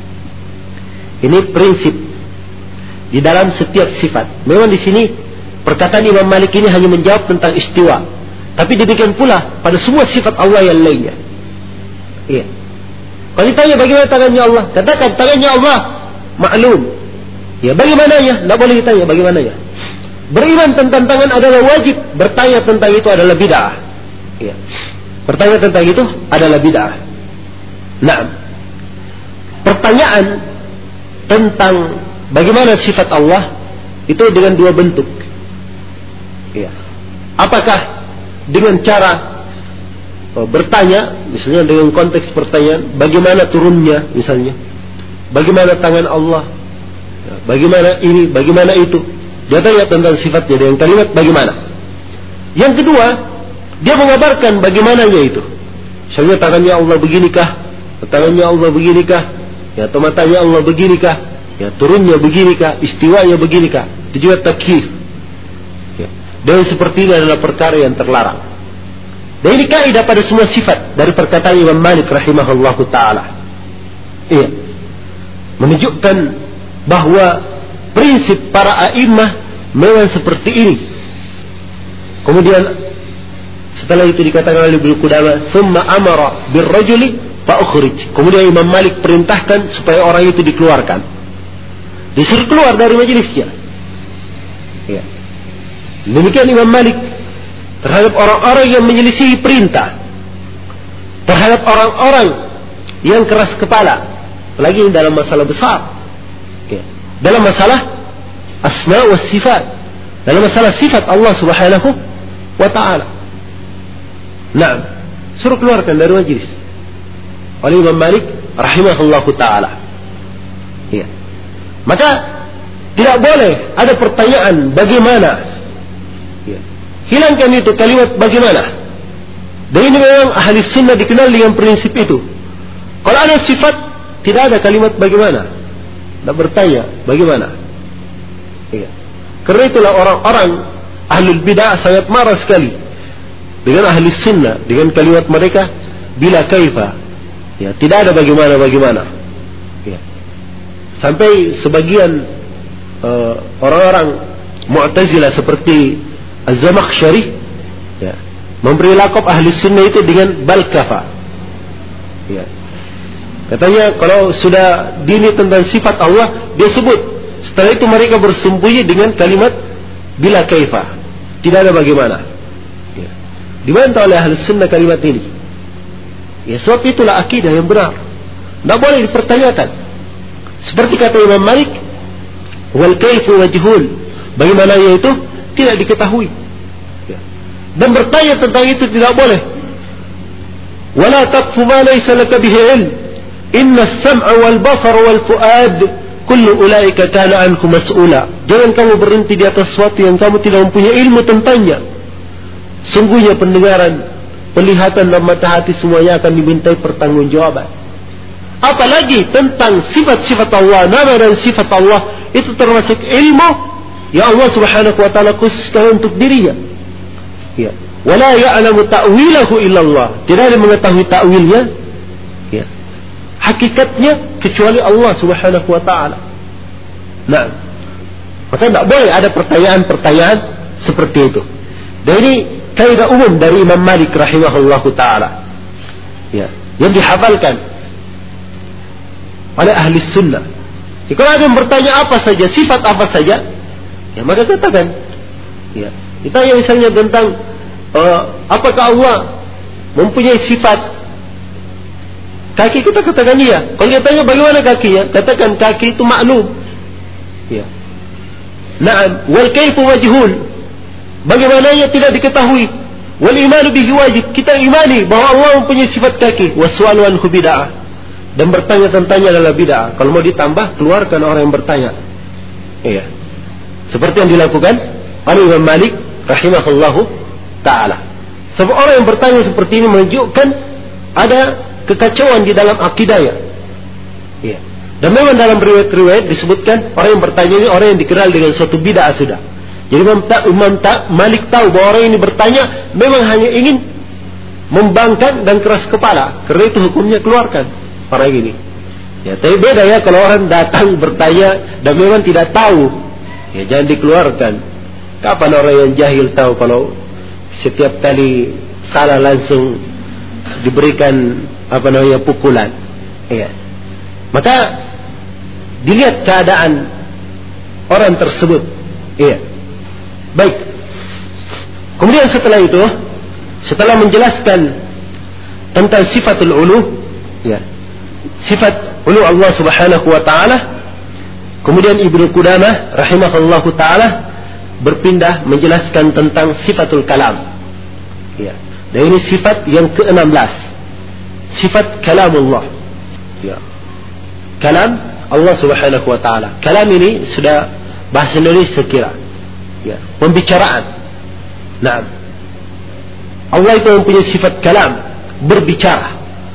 Ini prinsip di dalam setiap sifat. Memang di sini perkataan Imam Malik ini hanya menjawab tentang istiwa, tapi demikian pula pada semua sifat Allah yang lainnya. Iya. Kalau ditanya bagaimana tangannya Allah, katakan tangannya Allah maklum. Ya, bagaimananya? Tidak boleh ditanya bagaimananya. Beriman tentang tangan adalah wajib, bertanya tentang itu adalah bid'ah. Ya. Bertanya tentang itu adalah bid'ah. Nah, pertanyaan tentang bagaimana sifat Allah itu dengan dua bentuk. Ya. Apakah dengan cara oh, bertanya, misalnya dengan konteks pertanyaan, bagaimana turunnya, misalnya, bagaimana tangan Allah, ya, bagaimana ini, bagaimana itu. Dia tanya tentang sifatnya dengan kalimat bagaimana. Yang kedua, dia mengabarkan bagaimananya itu. Misalnya tangannya Allah beginikah, tangannya Allah beginikah, ya, atau matanya Allah beginikah, ya, turunnya beginikah, istiwanya beginikah. Itu juga takyif. Ya. Dan seperti ini adalah perkara yang terlarang. Dan ini kaidah pada semua sifat dari perkataan Imam Malik rahimahullahu taala. Iya. Menunjukkan bahwa prinsip para a'immah memang seperti ini. Kemudian setelah itu dikatakan oleh Ibnu Qudamah, "Tsumma amara birrajuli fa ukhrij." Kemudian Imam Malik perintahkan supaya orang itu dikeluarkan. Disuruh keluar dari majelisnya. Iya. Demikian Imam Malik terhadap orang-orang yang menyelisihi perintah, terhadap orang-orang yang keras kepala, apalagi dalam masalah besar, ya, dalam masalah asma wa sifat, dalam masalah sifat Allah Subhanahu wa taala. Nah, suruh keluarkan dari majelis oleh Imam Malik rahimahullahu taala. Ya. Maka tidak boleh ada pertanyaan bagaimana. Ya. Hilangkan itu kalimat bagaimana. Dan ini memang ahli sunnah dikenal dengan prinsip itu. Kalau ada sifat, tidak ada kalimat bagaimana. Tidak bertanya bagaimana. Ya. Karena itulah orang-orang ahlul bid'ah sangat marah sekali dengan ahli sunnah, dengan kalimat mereka bila kaifa. Ya, tidak ada bagaimana-bagaimana. Ya. Sampai sebagian uh, orang-orang Mu'tazilah seperti Az-Zamakhsyari, ya, memberi lakab ahli sunnah itu dengan balkafa. Ya. Katanya kalau sudah dini tentang sifat Allah, dia sebut. Setelah itu mereka bersembunyi dengan kalimat bila kaifa, tidak ada bagaimana. Ya. Dibantah oleh ahli sunnah kalimat ini. Ya, sebab itulah akidah yang benar. Tidak boleh dipertanyakan. Seperti kata Imam Malik, wal kaifu majhul, bagaimananya itu tidak diketahui. Ya. Dan bertanya tentang itu tidak boleh. Wala taqfu ma laysa laka bihi ilm, inna as-sam'a wal basara wal fuad kullu ulaika kana anhu mas'ula. Jangan kamu berhenti di atas sesuatu yang kamu tidak mempunyai ilmu tentangnya. Sungguhnya pendengaran, penglihatan dan mata hati semuanya akan dimintai pertanggungjawaban. Apalagi tentang sifat-sifat Allah, nama dan sifat Allah, itu termasuk ilmu yang Allah Subhanahu wa taala khususkan untuk dirinya. Ya. Wala ya'lamu ta'wilahu illallah. Tidak ada mengetahui ta'wilnya, ya, hakikatnya kecuali Allah Subhanahu wa taala. Nah, maka tidak boleh ada pertanyaan-pertanyaan seperti itu. Dan ini kaidah umum dari Imam Malik rahimahullahu taala. Ya, yang dihafalkan oleh ahli sunnah. Jika ada yang bertanya apa saja, sifat apa saja, ya maka katakan. Ya, ditanya misalnya tentang Uh, apakah Allah mempunyai sifat kaki, kita katakan iya. Kalau dia tanya bagaimana kakinya, katakan kaki itu maklum. Ya. Naam, wal kaifu majhul, bagaimananya tidak diketahui. Wal imanu bihi wajib, kita imani bahwa Allah mempunyai sifat kaki. Waswalu anhu bid'ah, dan bertanya tentangnya adalah bid'ah. Kalau mau ditambah, keluarkan orang yang bertanya. Iya. Seperti yang dilakukan oleh Imam Malik rahimahullahu ta'ala. Sebab orang yang bertanya seperti ini menunjukkan ada kekacauan di dalam akidahnya. Ya. Dan memang dalam riwayat-riwayat disebutkan orang yang bertanya ini orang yang dikenal dengan suatu bid'ah sudah. Jadi Imam, Ta, Imam Ta, Malik tahu bahwa orang ini bertanya memang hanya ingin membangkang dan keras kepala. Karena itu hukumnya keluarkan orang ini. Ya, tapi beda ya kalau orang datang bertanya dan memang tidak tahu. Ya, jangan dikeluarkan. Kapan orang yang jahil tahu kalau setiap kali salah langsung diberikan apa namanya pukulan. Ya. Maka dilihat keadaan orang tersebut. Iya. Baik. Kemudian setelah itu, setelah menjelaskan tentang sifatul ulu, ya, sifat ulu Allah Subhanahu wa taala, kemudian Ibnu Qudamah rahimahullahu taala berpindah menjelaskan tentang sifatul kalam. Ya. Dan ini sifat yang ke enam belas. Sifat kalamullah. Ya. Kalam Allah Subhanahu wa taala. Kalam ini sudah bahasa Indonesia kira. Ya, pembicaraan. Nah, Allah itu mempunyai sifat kalam, berbicara.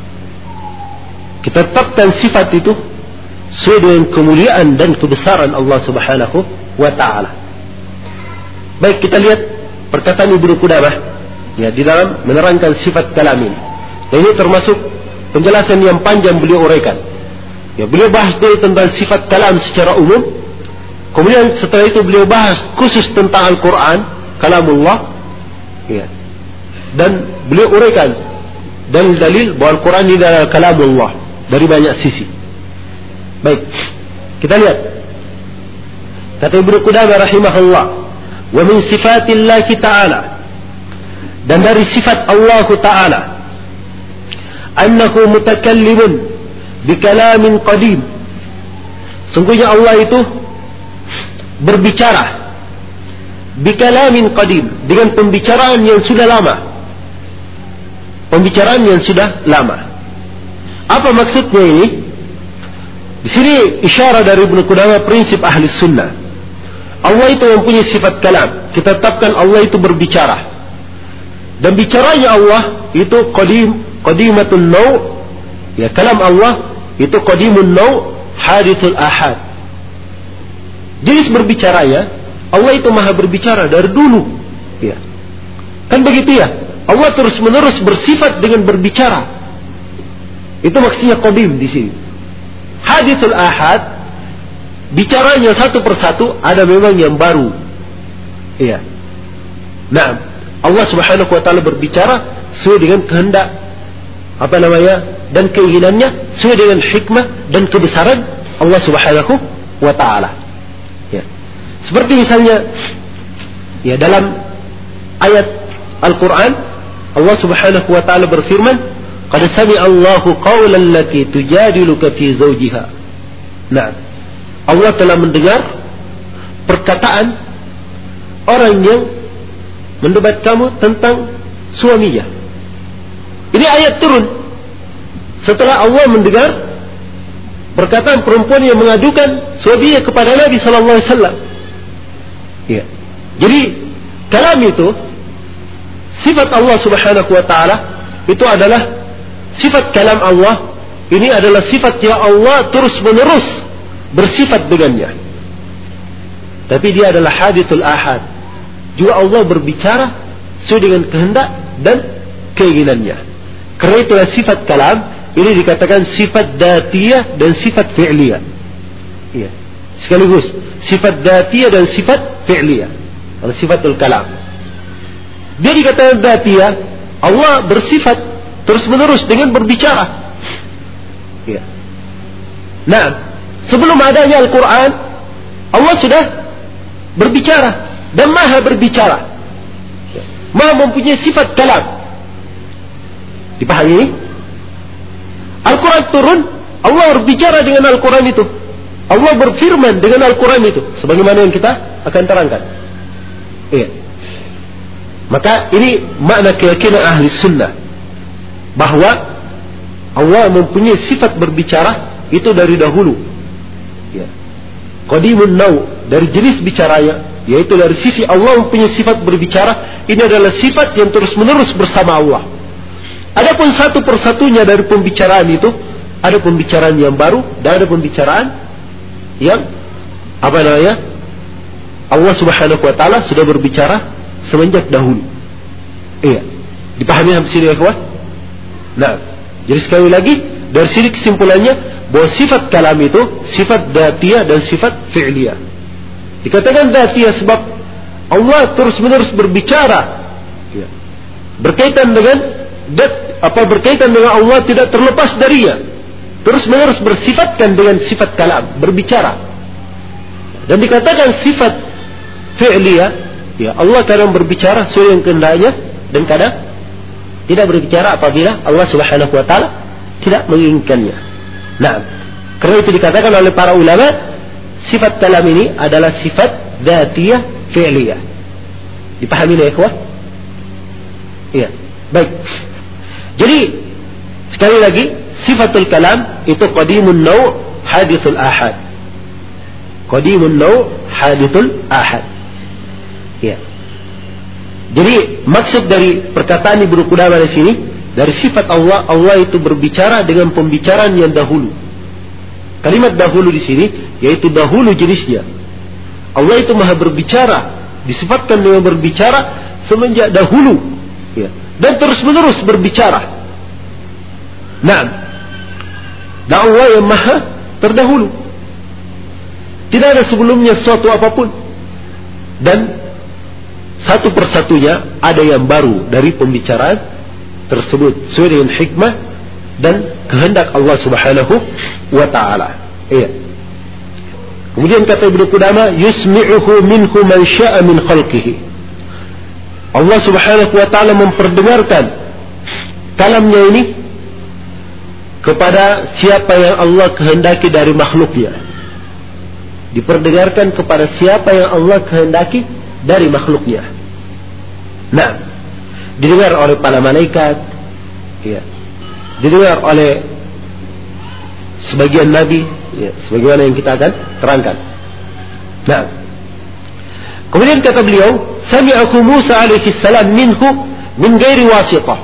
Kita tetapkan sifat itu sesuai dengan kemuliaan dan kebesaran Allah Subhanahu wa taala. Baik, kita lihat perkataan Ibnu Qudamah ya di dalam menerangkan sifat kalam ini. Dan ini termasuk penjelasan yang panjang beliau uraikan. Ya, beliau bahas dari tentang sifat kalam secara umum. Kemudian setelah itu beliau bahas khusus tentang Al-Quran, kalamullah. Ya. Dan beliau uraikan dalil-dalil bahwa Al-Quran ini adalah kalamullah dari banyak sisi. Baik, kita lihat. Kata Ibnu Qudamah rahimahullah, wa min sifatillahi ta'ala, dan dari sifat Allah Ta'ala, annahu mutakallimun bikalamin qadim, sungguhnya Allah itu berbicara bikalamin qadim, dengan pembicaraan yang sudah lama, pembicaraan yang sudah lama. Apa maksudnya ini? Di sini isyarat dari Ibnu Qudamah prinsip ahli sunnah. Allah itu mempunyai sifat kalam. Kita tetapkan Allah itu berbicara. Dan bicaranya Allah itu qadim, qadimatun naw. Ya, kalam Allah itu qadimun naw, hadithul ahad. Jenis berbicaranya Allah itu maha berbicara dari dulu. Ya. Kan begitu ya? Allah terus menerus bersifat dengan berbicara. Itu maksudnya qadim di sini. Hadithul ahad, bicaranya satu persatu, ada memang yang baru. Iya. Nah, Allah Subhanahu wa taala berbicara sesuai dengan kehendak apa namanya dan keinginannya, sesuai dengan hikmah dan kebesaran Allah Subhanahu wa taala. Ya. Seperti misalnya ya dalam ayat Al-Qur'an Allah Subhanahu wa taala berfirman, "Qad sami'a Allahu qawlan allati tujadiluka fi zawjiha." Nah, Allah telah mendengar perkataan orang yang mendebat kamu tentang suaminya. Ini ayat turun setelah Allah mendengar perkataan perempuan yang mengadukan suaminya kepada Nabi sallallahu alaihi wasallam. Ya. Jadi kalam itu sifat Allah Subhanahu wa taala itu adalah sifat kalam Allah. Ini adalah sifat yang Allah terus-menerus bersifat dengannya. Tapi dia adalah hadithul ahad. Juga Allah berbicara sesuai dengan kehendak dan keinginannya. Karena itulah sifat kalam ini dikatakan sifat datiyah dan sifat fi'liyah. Iya. Sekaligus sifat datiyah dan sifat fi'liyah. Atau sifatul kalam. Dia dikatakan datiyah, Allah bersifat terus-menerus dengan berbicara. Iya. Nah, sebelum adanya Al-Quran, Allah sudah berbicara dan maha berbicara, maha mempunyai sifat kalam. Dipahami? Al-Quran turun, Allah berbicara dengan Al-Quran itu, Allah berfirman dengan Al-Quran itu, sebagaimana yang kita akan terangkan. Iya. Maka ini makna keyakinan ahli sunnah, bahwa Allah mempunyai sifat berbicara itu dari dahulu. Ya. Qadimun naw, dari jenis bicaranya, yaitu dari sisi Allah mempunyai sifat berbicara. Ini adalah sifat yang terus menerus bersama Allah. Adapun satu persatunya dari pembicaraan itu, ada pembicaraan yang baru dan ada pembicaraan yang apa namanya, Allah Subhanahu wa taala sudah berbicara semenjak dahulu. Iya. Dipahami sampai sini ya kawan? Nah, jadi sekali lagi dari sini kesimpulannya bahwa sifat kalam itu sifat datiyah dan sifat fi'liyah. Dikatakan datiyah sebab Allah terus-menerus berbicara, ya, berkaitan dengan dat, apa berkaitan dengan Allah tidak terlepas darinya, terus-menerus bersifatkan dengan sifat kalam, berbicara. Dan dikatakan sifat fi'liyah, ya, Allah kadang berbicara sesuai dengan kehendaknya dan kadang tidak berbicara apabila Allah Subhanahu wa taala tidak menginginkannya. Nah, karena itu dikatakan oleh para ulama sifat kalam ini adalah sifat dzatiyah fi'liyah. Dipahami ya ikhwah? Iya. Baik. Jadi sekali lagi sifatul kalam itu qadimun naw' hadithul ahad. Qadimun naw' hadithul ahad. Ya. Jadi maksud dari perkataan Ibnu Qudamah di sini, dari sifat Allah, Allah itu berbicara dengan pembicaraan yang dahulu. Kalimat dahulu di sini yaitu dahulu jenisnya. Allah itu maha berbicara, disifatkan dengan berbicara semenjak dahulu, ya, dan terus-menerus berbicara. Nah, dan Allah yang maha terdahulu, tidak ada sebelumnya sesuatu apapun, dan satu persatunya ada yang baru dari pembicaraan tersebut sesuai dengan hikmah dan kehendak Allah Subhanahu wa taala. Iya. Kemudian kata Ibnu Qudamah, yusmi'uhu minhu man syaa min khalqihi. Allah Subhanahu wa taala memperdengarkan kalamnya ini kepada siapa yang Allah kehendaki dari makhluknya. Diperdengarkan kepada siapa yang Allah kehendaki dari makhluknya. Nah, didengar oleh para malaikat, ya, didengar oleh sebagian nabi, ya, sebagaimana yang kita akan terangkan. Nah, kemudian kata beliau, sami'ahu Musa alaihi salam minhu min ghairi wasithah.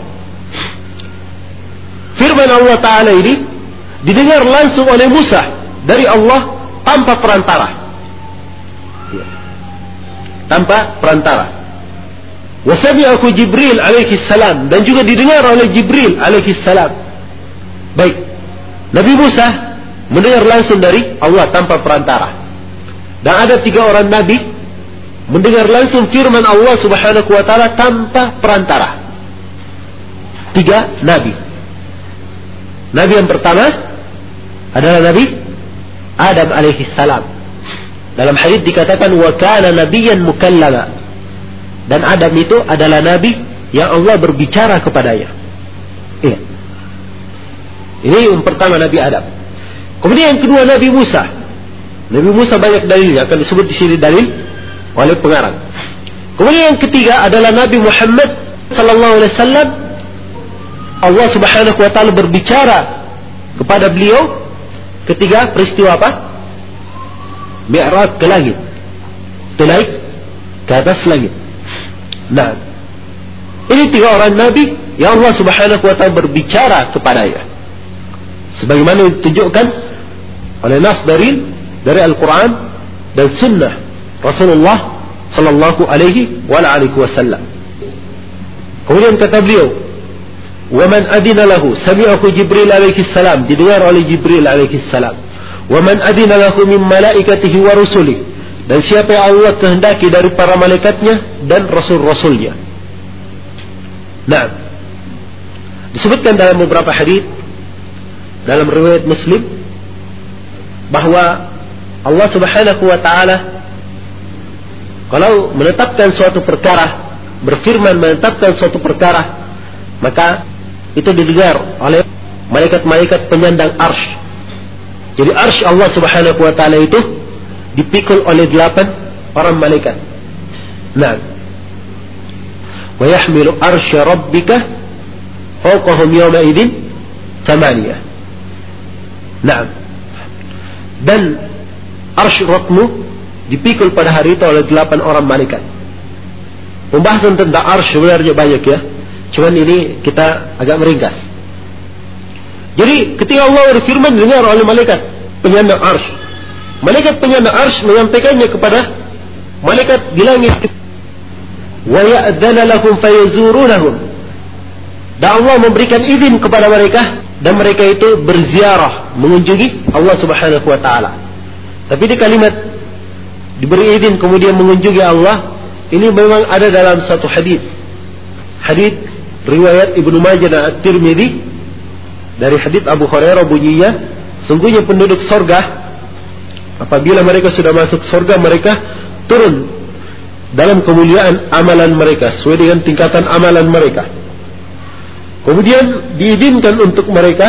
Firman Allah Ta'ala ini didengar langsung oleh Musa dari Allah tanpa perantara, ya, tanpa perantara. Wa sami'ahu Jibril alaihi salam, dan juga didengar oleh Jibril alaihi salam. Baik, Nabi Musa mendengar langsung dari Allah tanpa perantara. Dan ada tiga orang nabi mendengar langsung firman Allah Subhanahu wa taala tanpa perantara. Tiga nabi. Nabi yang pertama adalah Nabi Adam alaihi salam. Dalam hadis dikatakan wa kana nabiyyan mukallama. Dan Adam itu adalah nabi yang Allah berbicara kepadanya. Iya. Ini yang pertama Nabi Adam. Kemudian yang kedua Nabi Musa. Nabi Musa banyak dalilnya, akan disebut di sini dalil oleh pengarang. Kemudian yang ketiga adalah Nabi Muhammad sallallahu alaihi wasallam. Allah Subhanahu wa taala berbicara kepada beliau ketika peristiwa apa? Mi'raj ke langit. Itu naik ke atas langit. Nah, ini tiga orang nabi yang Allah Subhanahu wa taala berbicara kepadanya. Sebagaimana ditunjukkan oleh nas dari dari Al-Quran dan Sunnah Rasulullah Sallallahu Alaihi wa alihi Wasallam. Kemudian kata beliau, "Wa man adina lahu sami'ahu Jibril alaihi salam," didengar oleh Jibril alaihi salam. "Wa man adina lahu min malaikatihi wa rusulihi," dan siapa yang Allah kehendaki dari para malaikatnya dan rasul-rasulnya. Nah, disebutkan dalam beberapa hadis dalam riwayat Muslim bahwa Allah Subhanahu wa taala kalau menetapkan suatu perkara, berfirman menetapkan suatu perkara, maka itu didengar oleh malaikat-malaikat penyandang arsy. Jadi arsy Allah Subhanahu wa taala itu dipikul oleh delapan orang malaikat. Nah, wa yahmilu arsy rabbika fawqahum yawma idzin thamaniyah. Nah, dan arsy Rabbmu dipikul pada hari itu oleh delapan orang malaikat. Pembahasan tentang arsy sebenarnya banyak ya, cuman ini kita agak meringkas. Jadi ketika Allah berfirman dengar oleh malaikat penyandang arsy, malaikat penyandang arsy menyampaikannya kepada malaikat di langit. Wa ya'dzana lahum fayazurunahum. Dan Allah memberikan izin kepada mereka dan mereka itu berziarah mengunjungi Allah Subhanahu wa taala. Tapi di kalimat diberi izin kemudian mengunjungi Allah, ini memang ada dalam satu hadis. Hadis riwayat Ibnu Majah dan At-Tirmidzi dari hadis Abu Hurairah bunyinya, sungguhnya penduduk sorga apabila mereka sudah masuk sorga, mereka turun dalam kemuliaan amalan mereka sesuai dengan tingkatan amalan mereka. Kemudian diizinkan untuk mereka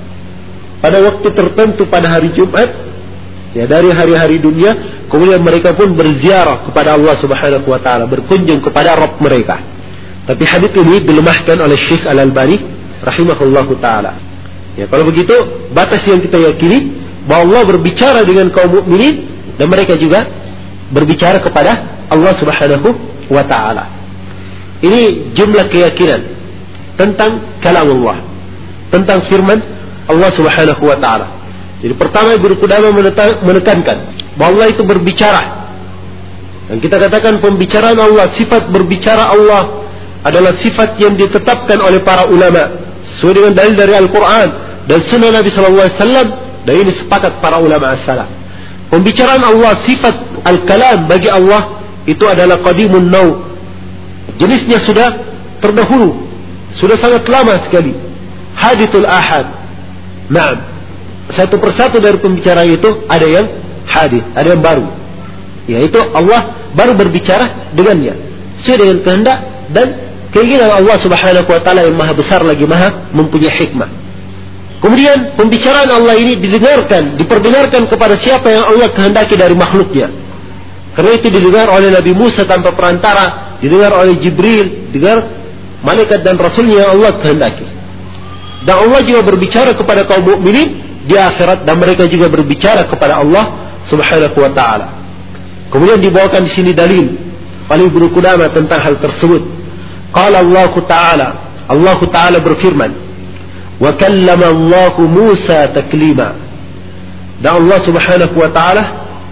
pada waktu tertentu pada hari Jumat, ya dari hari-hari dunia, kemudian mereka pun berziarah kepada Allah Subhanahu wa taala, berkunjung kepada Rabb mereka. Tapi hadis ini dilemahkan oleh Syekh Al-Albani rahimahullahu taala. Ya, kalau begitu batas yang kita yakini bahwa Allah berbicara dengan kaum mukminin dan mereka juga berbicara kepada Allah Subhanahu wa taala. Ini jumlah keyakinan tentang kalam Allah, tentang firman Allah Subhanahu wa taala. Jadi pertama Guru Qudamah menekankan bahwa Allah itu berbicara. Dan kita katakan pembicaraan Allah, sifat berbicara Allah adalah sifat yang ditetapkan oleh para ulama sesuai dengan dalil dari Al-Quran dan Sunnah Nabi Sallallahu Alaihi Wasallam, dan ini sepakat para ulama as-salaf. Pembicaraan Allah, sifat al-kalam bagi Allah itu adalah qadimun naw. Jenisnya sudah terdahulu, sudah sangat lama sekali. Hadithul ahad. Nah, satu persatu dari pembicara itu ada yang hadith, ada yang baru. Yaitu Allah baru berbicara dengannya sesuai dengan kehendak dan keinginan Allah Subhanahu wa taala yang maha besar lagi maha mempunyai hikmah. Kemudian pembicaraan Allah ini didengarkan, diperdengarkan kepada siapa yang Allah kehendaki dari makhluknya. Karena itu didengar oleh Nabi Musa tanpa perantara, didengar oleh Jibril, didengar malaikat dan rasulnya yang Allah kehendaki. Dan Allah juga berbicara kepada kaum mukminin di akhirat, dan mereka juga berbicara kepada Allah Subhanahu wa taala. Kemudian dibawakan di sini dalil oleh Ibnu Qudamah tentang hal tersebut. Qala Allah Ta'ala, Allah Ta'ala berfirman, wa kallama Allah Musa taklima. Dan Allah Subhanahu wa taala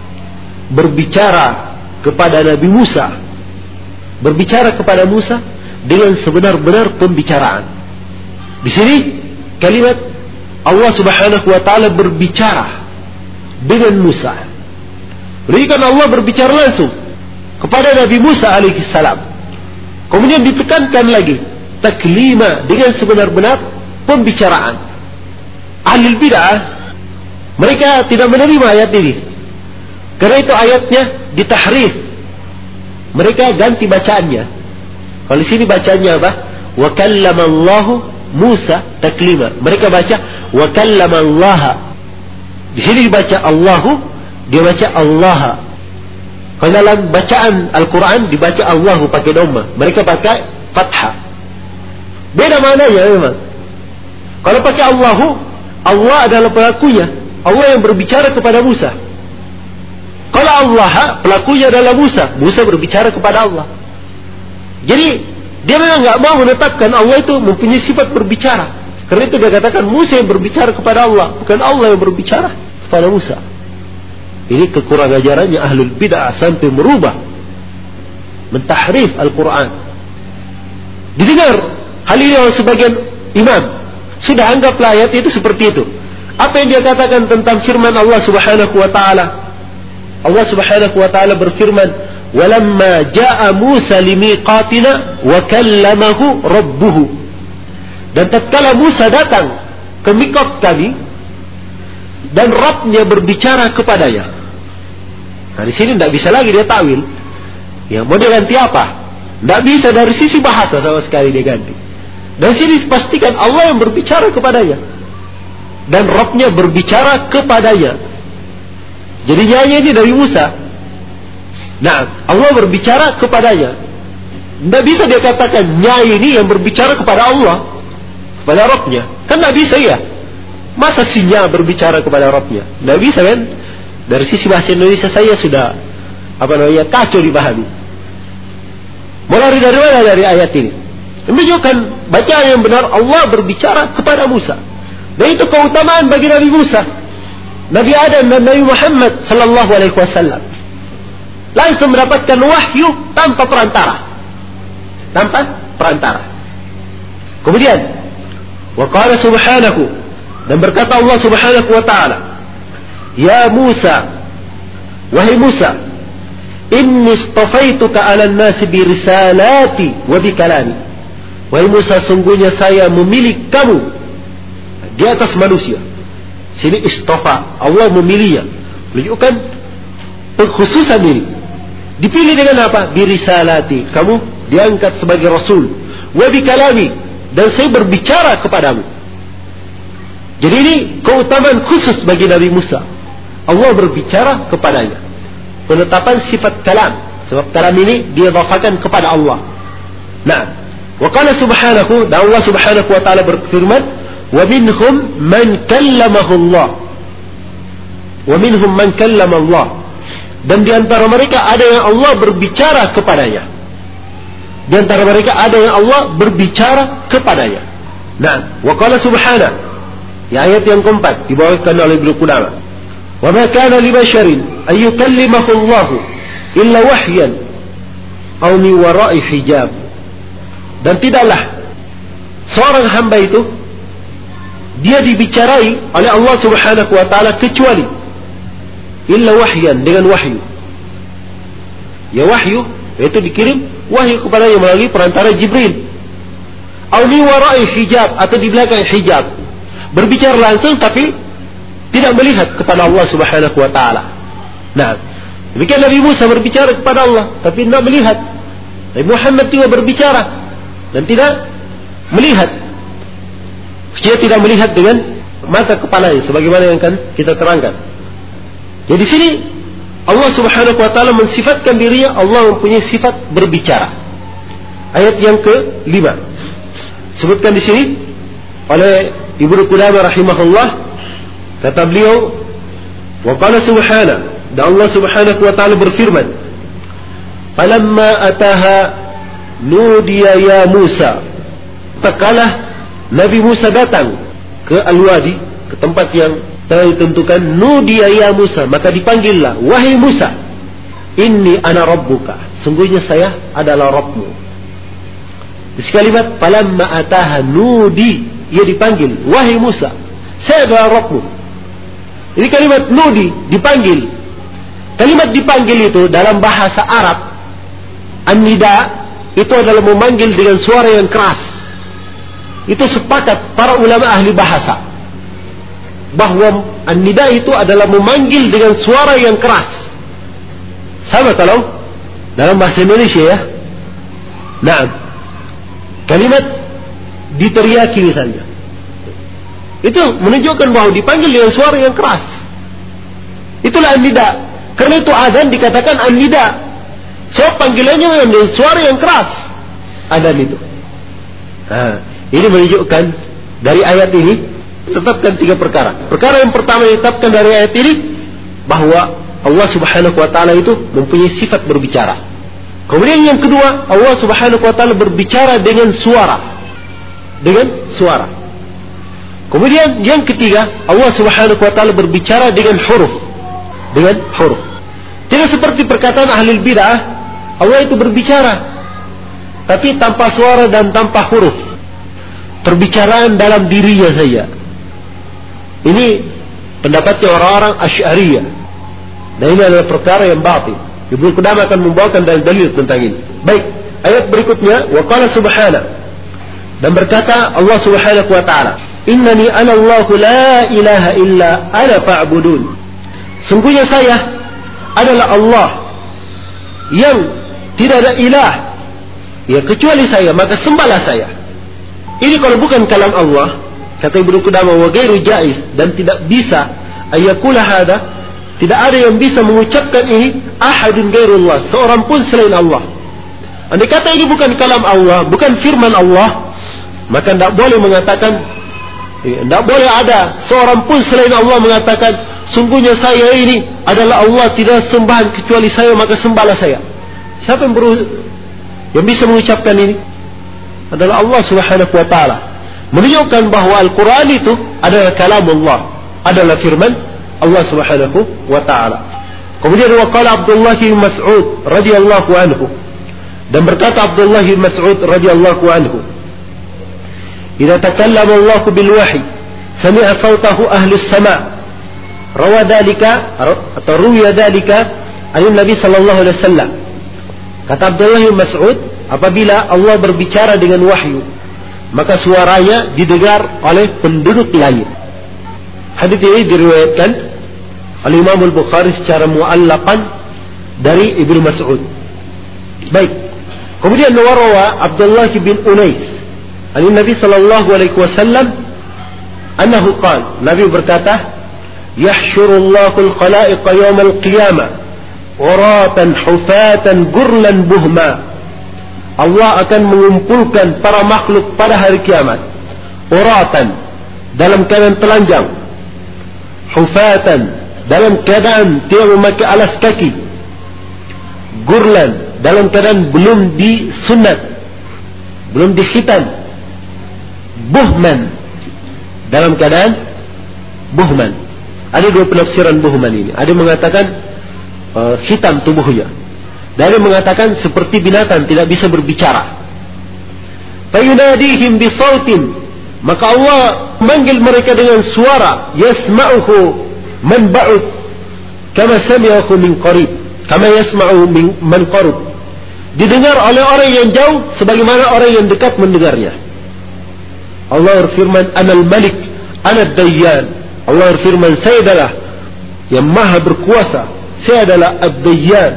berbicara kepada Nabi Musa, berbicara kepada Musa dengan sebenar-benar pembicaraan. Di sini kalimat Allah Subhanahu wa taala berbicara dengan Musa. Berikan Allah berbicara langsung. kepada Nabi Musa alaihi salam. Kemudian ditekankan lagi taklima, dengan sebenar-benar pembicaraan. Ahli bid'ah mereka tidak menerima ayat ini. Karena itu ayatnya ditahrif. Mereka ganti bacaannya. Kalau di sini bacaannya apa? Wa kallama Allahu Musa taklima. Mereka baca wa kallama Allah. Di sini dibaca Allahu, dia baca Allah. Kalau dalam bacaan Al-Quran dibaca Allahu pakai dhamma, mereka pakai fathah. Beda maknanya memang. Kalau pakai Allahu, Allah adalah pelakunya. Allah yang berbicara kepada Musa. Kalau Allah, pelakunya adalah Musa. Musa berbicara kepada Allah. Jadi dia memang nggak mau menetapkan Allah itu mempunyai sifat berbicara. Karena itu dia katakan Musa yang berbicara kepada Allah, bukan Allah yang berbicara kepada Musa. Ini kekurangan ajarannya ahlul bid'ah sampai merubah, mentahrif Al-Quran. Didengar hal ini oleh sebagian imam, sudah anggaplah ayat itu seperti itu. Apa yang dia katakan tentang firman Allah Subhanahu wa taala? Allah Subhanahu wa taala berfirman, "Walamma jaa Musa limiqatina wa kallamahu rabbuhu." Dan tatkala Musa datang ke miqat kami dan Rabbnya berbicara kepadanya. Nah di sini tidak bisa lagi dia takwil. Ya mau dia ganti apa? Tidak bisa, dari sisi bahasa sama sekali dia ganti. Dan sini pastikan Allah yang berbicara kepadanya dan Rabbnya berbicara kepadanya. Jadi nyanyi ini dari Musa. Nah Allah berbicara kepadanya. Tidak bisa dia katakan nyanyi ini yang berbicara kepada Allah, kepada Rabbnya. Kan tidak bisa ya. Masa sinya berbicara kepada Rabbnya? Tidak bisa kan? Dari sisi bahasa Indonesia saya sudah apa namanya kacau dipahami. Mulai dari mana dari ayat ini? Menunjukkan bacaan yang benar, Allah berbicara kepada Musa. Dan itu keutamaan bagi Nabi Musa, Nabi Adam dan Nabi Muhammad sallallahu alaihi wasallam. Langsung mendapatkan wahyu tanpa perantara. Tanpa perantara. Kemudian wa qala subhanahu, dan berkata Allah Subhanahu wa taala, "Ya Musa, wahai Musa, inni istafaituka 'alan nasi bi risalati wa bi kalami." Wahai Musa, sungguhnya saya memilih kamu di atas manusia. Sini istafa, Allah memilihnya. Menunjukkan pengkhususan ini. Dipilih dengan apa? Bi risalati, kamu diangkat sebagai rasul. Wa bi kalami, dan saya berbicara kepadamu. Jadi ini keutamaan khusus bagi Nabi Musa. Allah berbicara kepadanya. Penetapan sifat kalam. Sebab kalam ini diidhafakan kepada Allah. Nah, wa qala subhanahu, dan Allah Subhanahu wa taala berfirman, "Wa minhum man kallamahu Allah." Wa minhum man kallama Allah. Dan di antara mereka ada yang Allah berbicara kepadanya. Di antara mereka ada yang Allah berbicara kepadanya. Nah, wa qala subhanahu, ya ayat yang keempat dibawakan oleh Ibnu Qudamah, "Wa ma kana li basharin ay yukallimahu Allah illa wahyan aw min wara'i hijab." Dan tidaklah seorang hamba itu dia dibicarai oleh Allah Subhanahu wa taala kecuali illa wahyan, dengan wahyu. Ya wahyu itu dikirim wahyu kepadanya melalui perantara Jibril. Aw min wara'i hijab, atau di belakang hijab. Berbicara langsung tapi tidak melihat kepada Allah Subhanahu wa taala. Nah, demikian Nabi Musa berbicara kepada Allah tapi tidak melihat. Nabi Muhammad juga berbicara dan tidak melihat. Dia tidak melihat dengan mata kepalanya sebagaimana yang akan kita terangkan. Jadi di sini Allah Subhanahu wa taala mensifatkan dirinya Allah mempunyai sifat berbicara. Ayat yang kelima sebutkan di sini oleh Ibnu Qudamah rahimahullah, kata beliau, wa qala subhanahu, dan Allah Subhanahu wa taala berfirman, "Falamma ataha nudiya ya Musa." Tatkala Nabi Musa datang ke Al-Wadi, ke tempat yang telah ditentukan, nudiya ya Musa, maka dipanggillah, wahai Musa, inni ana rabbuka, sungguhnya saya adalah Rabbmu. Di kalimat falamma ataha nudi, ia dipanggil, wahai Musa, saya adalah Rabbmu. Ini kalimat nudi, dipanggil. Kalimat dipanggil itu dalam bahasa Arab an-nida itu adalah memanggil dengan suara yang keras. Itu sepakat para ulama ahli bahasa bahwa an-nida itu adalah memanggil dengan suara yang keras. Sama kalau dalam bahasa Indonesia ya. Nah, kalimat diteriaki misalnya, itu menunjukkan bahwa dipanggil dengan suara yang keras. Itulah an-nida. Karena itu azan dikatakan an-nida. So panggilannya dengan suara yang keras. Azan itu. Nah, ini menunjukkan dari ayat ini tetapkan tiga perkara. Perkara yang pertama yang ditetapkan dari ayat ini bahwa Allah Subhanahu wa taala itu mempunyai sifat berbicara. Kemudian yang kedua, Allah Subhanahu wa taala berbicara dengan suara. Dengan suara. Kemudian yang ketiga, Allah Subhanahu wa taala berbicara dengan huruf. Dengan huruf. Tidak seperti perkataan ahli bid'ah, Allah itu berbicara tapi tanpa suara dan tanpa huruf. Perbicaraan dalam dirinya saja. Ini pendapatnya orang-orang Asy'ariyah. Dan ini adalah perkara yang batil. Ibnu Qudamah akan membawakan dalil-dalil tentang ini. Baik, ayat berikutnya, wa qala subhanahu, dan berkata Allah Subhanahu wa taala, innani ana Allahu la ilaha illa ana fa'budun. Sungguhnya saya adalah Allah yang tidak ada ilah ya kecuali saya, maka sembahlah saya. Ini kalau bukan kalam Allah, kata Ibnu Qudamah, wa ghairu jaiz, dan tidak bisa ayakula hada, tidak ada yang bisa mengucapkan ini ahadun ghairullah, seorang pun selain Allah. Andai kata ini bukan kalam Allah, bukan firman Allah, maka tidak boleh mengatakan, tidak boleh ada seorang pun selain Allah mengatakan, sungguhnya saya ini adalah Allah, tidak sembahan kecuali saya, maka sembahlah saya. Siapa yang beru yang bisa mengucapkan ini? Adalah Allah Subhanahu wa taala. Menunjukkan bahwa Al-Quran itu adalah kalam Allah, adalah firman Allah Subhanahu wa taala. Kemudian waqala Abdullah bin Mas'ud radhiyallahu anhu, dan berkata Abdullah bin Mas'ud radhiyallahu anhu, "Idza takallama Allah bil wahyi, sami'a sautahu ahli as-sama'." Rawa dzalika atau ruwiya dzalika an Nabi sallallahu alaihi wasallam. Kata Abdullah bin Mas'ud, apabila Allah berbicara dengan wahyu, maka suaranya didengar oleh penduduk langit. Hadis ini diriwayatkan oleh Imam Al-Bukhari secara mu'allaqan dari Ibnu Mas'ud. Baik. Kemudian warawa Abdullah bin Unais an Nabi sallallahu alaihi wasallam annahu qala, Nabi berkata, yahsyurullahu al-khalaiq yawm al-qiyamah uratan hufatan gurlan buhma. Allah akan mengumpulkan para makhluk pada hari kiamat uratan, dalam keadaan telanjang, hufatan, dalam keadaan tidak memakai alas kaki, gurlan, dalam keadaan belum disunat, belum dikhitan, buhman, dalam keadaan buhman. Ada dua penafsiran buhman ini. Ada yang mengatakan uh, hitam tubuhnya, dan ada yang mengatakan seperti binatang, tidak bisa berbicara. Fayunadihim bisautin, maka Allah memanggil mereka dengan suara, yasma'uhu man ba'ud kama sami'ahu min qarib, kama yasma'u min man qarib, didengar oleh orang yang jauh sebagaimana orang yang dekat mendengarnya. Allah berfirman, anal malik anad dayyan. Allah berfirman, saya adalah yang maha berkuasa, saya adalah ad-dayyan.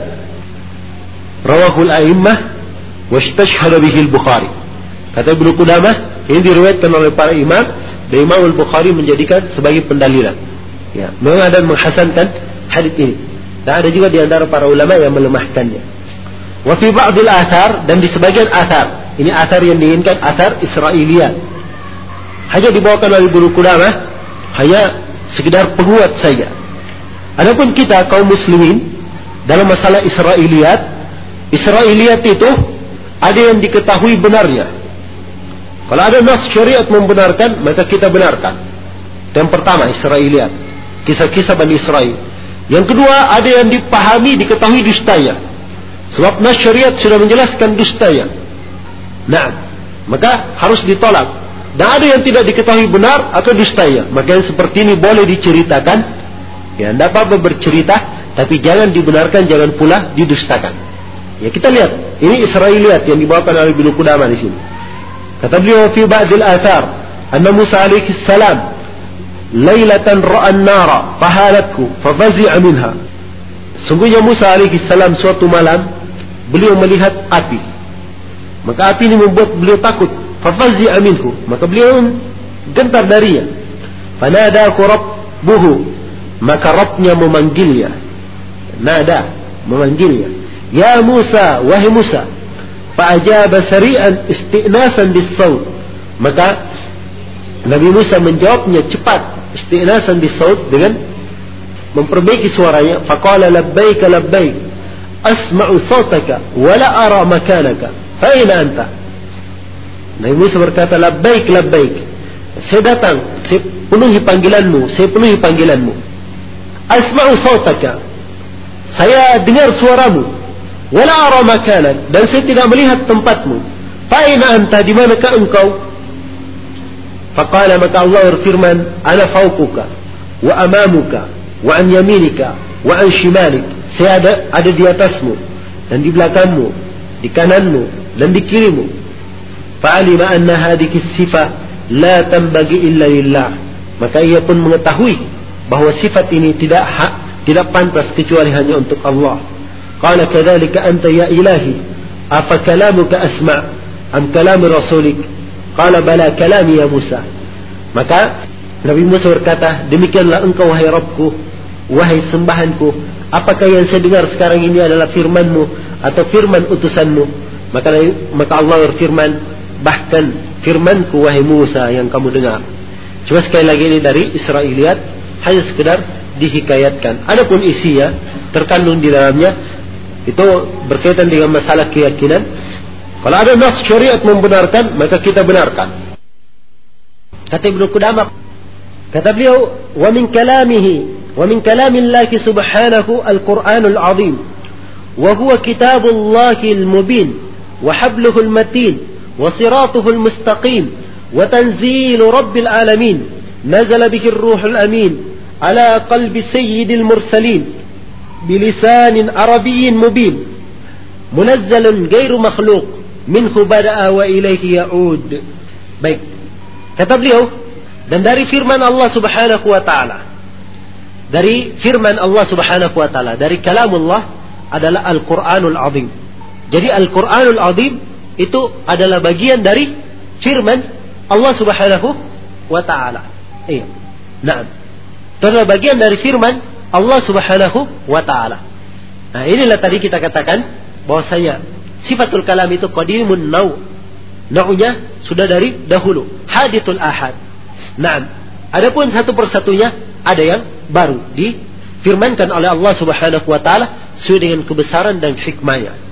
Rawahul a'immah wa istashhada bihi al-Bukhari. Kata Ibnu Qudamah, ini diriwayatkan oleh para imam, dan Imam Al-Bukhari menjadikan sebagai pendalilan. Ya, memang ada menghasankan hadits ini. Dan ada juga di antara para ulama yang melemahkannya. Wa fi ba'dil athar, dan di sebagian athar, ini athar yang diinginkan athar Israiliyat, hanya dibawakan oleh Ibnu Qudamah, hanya sekedar penguat saja. Adapun kita kaum muslimin dalam masalah Israiliyat, Israiliyat itu ada yang diketahui benarnya. Kalau ada nas syariat membenarkan, maka kita benarkan. Yang pertama Israiliyat, kisah-kisah Bani Israel. Yang kedua, ada yang dipahami, diketahui dustanya, sebab nas syariat sudah menjelaskan dustanya. Nah, maka harus ditolak. Dan ada yang tidak diketahui benar atau dustanya, maka yang seperti ini boleh diceritakan. Ya, tidak apa-apa bercerita, tapi jangan dibenarkan, jangan pula didustakan. Ya kita lihat, ini Israiliyat yang dibawakan oleh Ibnu Qudamah di sini. Kata beliau fi ba'dil athar anna Musa alaihi salam lailatan ra'a an-nara fahalatku fafazi'a minha. Sungguhnya Musa alaihi salam suatu malam beliau melihat api. Maka api ini membuat beliau takut. Fafazi'a minhu, maka beliau gentar darinya. Fanadahu rabbuhu, maka Rabbnya memanggilnya. Nada, memanggilnya. Ya Musa, wahai Musa. Fa'ajaba sari'an istinasan bis-saut. Maka Nabi Musa menjawabnya cepat, istinasan bis-saut, dengan memperbaiki suaranya. Faqala labbaika labbaik, asma'u sautaka wa la ara makanaka, fa aina anta? Nabi Musa berkata, labbaik labbaik, saya datang, saya penuhi panggilanmu, saya penuhi panggilanmu. Asma'u sautaka, saya dengar suaramu. Wala ara makanak, dan saya tidak melihat tempatmu. Fa aina anta, di manakah engkau? Faqala, maka Allah berfirman, ana fawquka wa amamuka wa an yaminika wa an shimalik. Saya ada ada di atasmu dan di belakangmu, di kananmu dan di kirimu. Fa'alima anna hadhihi sifah la tanbaghi illa lillah. Maka ia pun mengetahui bahwa sifat ini tidak hak, tidak pantas kecuali hanya untuk Allah. Qala kadzalika anta ya ilahi, afa kalamuka asma' am kalam rasulik? Qala bala kalami ya Musa. Maka Nabi Musa berkata, demikianlah engkau wahai Rabbku, wahai sembahanku, apakah yang saya dengar sekarang ini adalah firmanmu atau firman utusanmu? Maka maka Allah berfirman, bahkan firmanku wahai Musa yang kamu dengar. Cuma sekali lagi ini dari Israiliyat, hanya sekedar dihikayatkan. Adapun isinya terkandung di dalamnya itu berkaitan dengan masalah keyakinan. Kalau ada nas syariat membenarkan, maka kita benarkan. Kata Ibnu Qudamah, kata beliau, wa min kalamihi wa min kalamillahi subhanahu al-Qur'anul azim wa huwa kitabullahil mubin wa habluhul matin wa siratuhul mustaqim wa tanzilu rabbil alamin nazala bihi ar-ruhul amin ala qalbi sayyidil mursalin bilisanin arabiyyin mubin munazzalun ghairu makhluq minhu bada'a wa ilaihi ya'ud. Baik, kata beliau, dan dari firman Allah subhanahu wa ta'ala, dari firman Allah subhanahu wa ta'ala, dari kalamullah adalah Al-Quranul Azim. Jadi Al-Quranul Azim itu adalah bagian dari firman Allah subhanahu wa ta'ala. Iya, nah, itu adalah bagian dari firman Allah subhanahu wa ta'ala. Nah, inilah tadi kita katakan bahwasanya sifatul kalam itu qadimun naw. Nau'nya sudah dari dahulu, hadithul ahad. Nah, adapun satu persatunya ada yang baru difirmankan oleh Allah subhanahu wa ta'ala sesuai dengan kebesaran dan hikmahnya.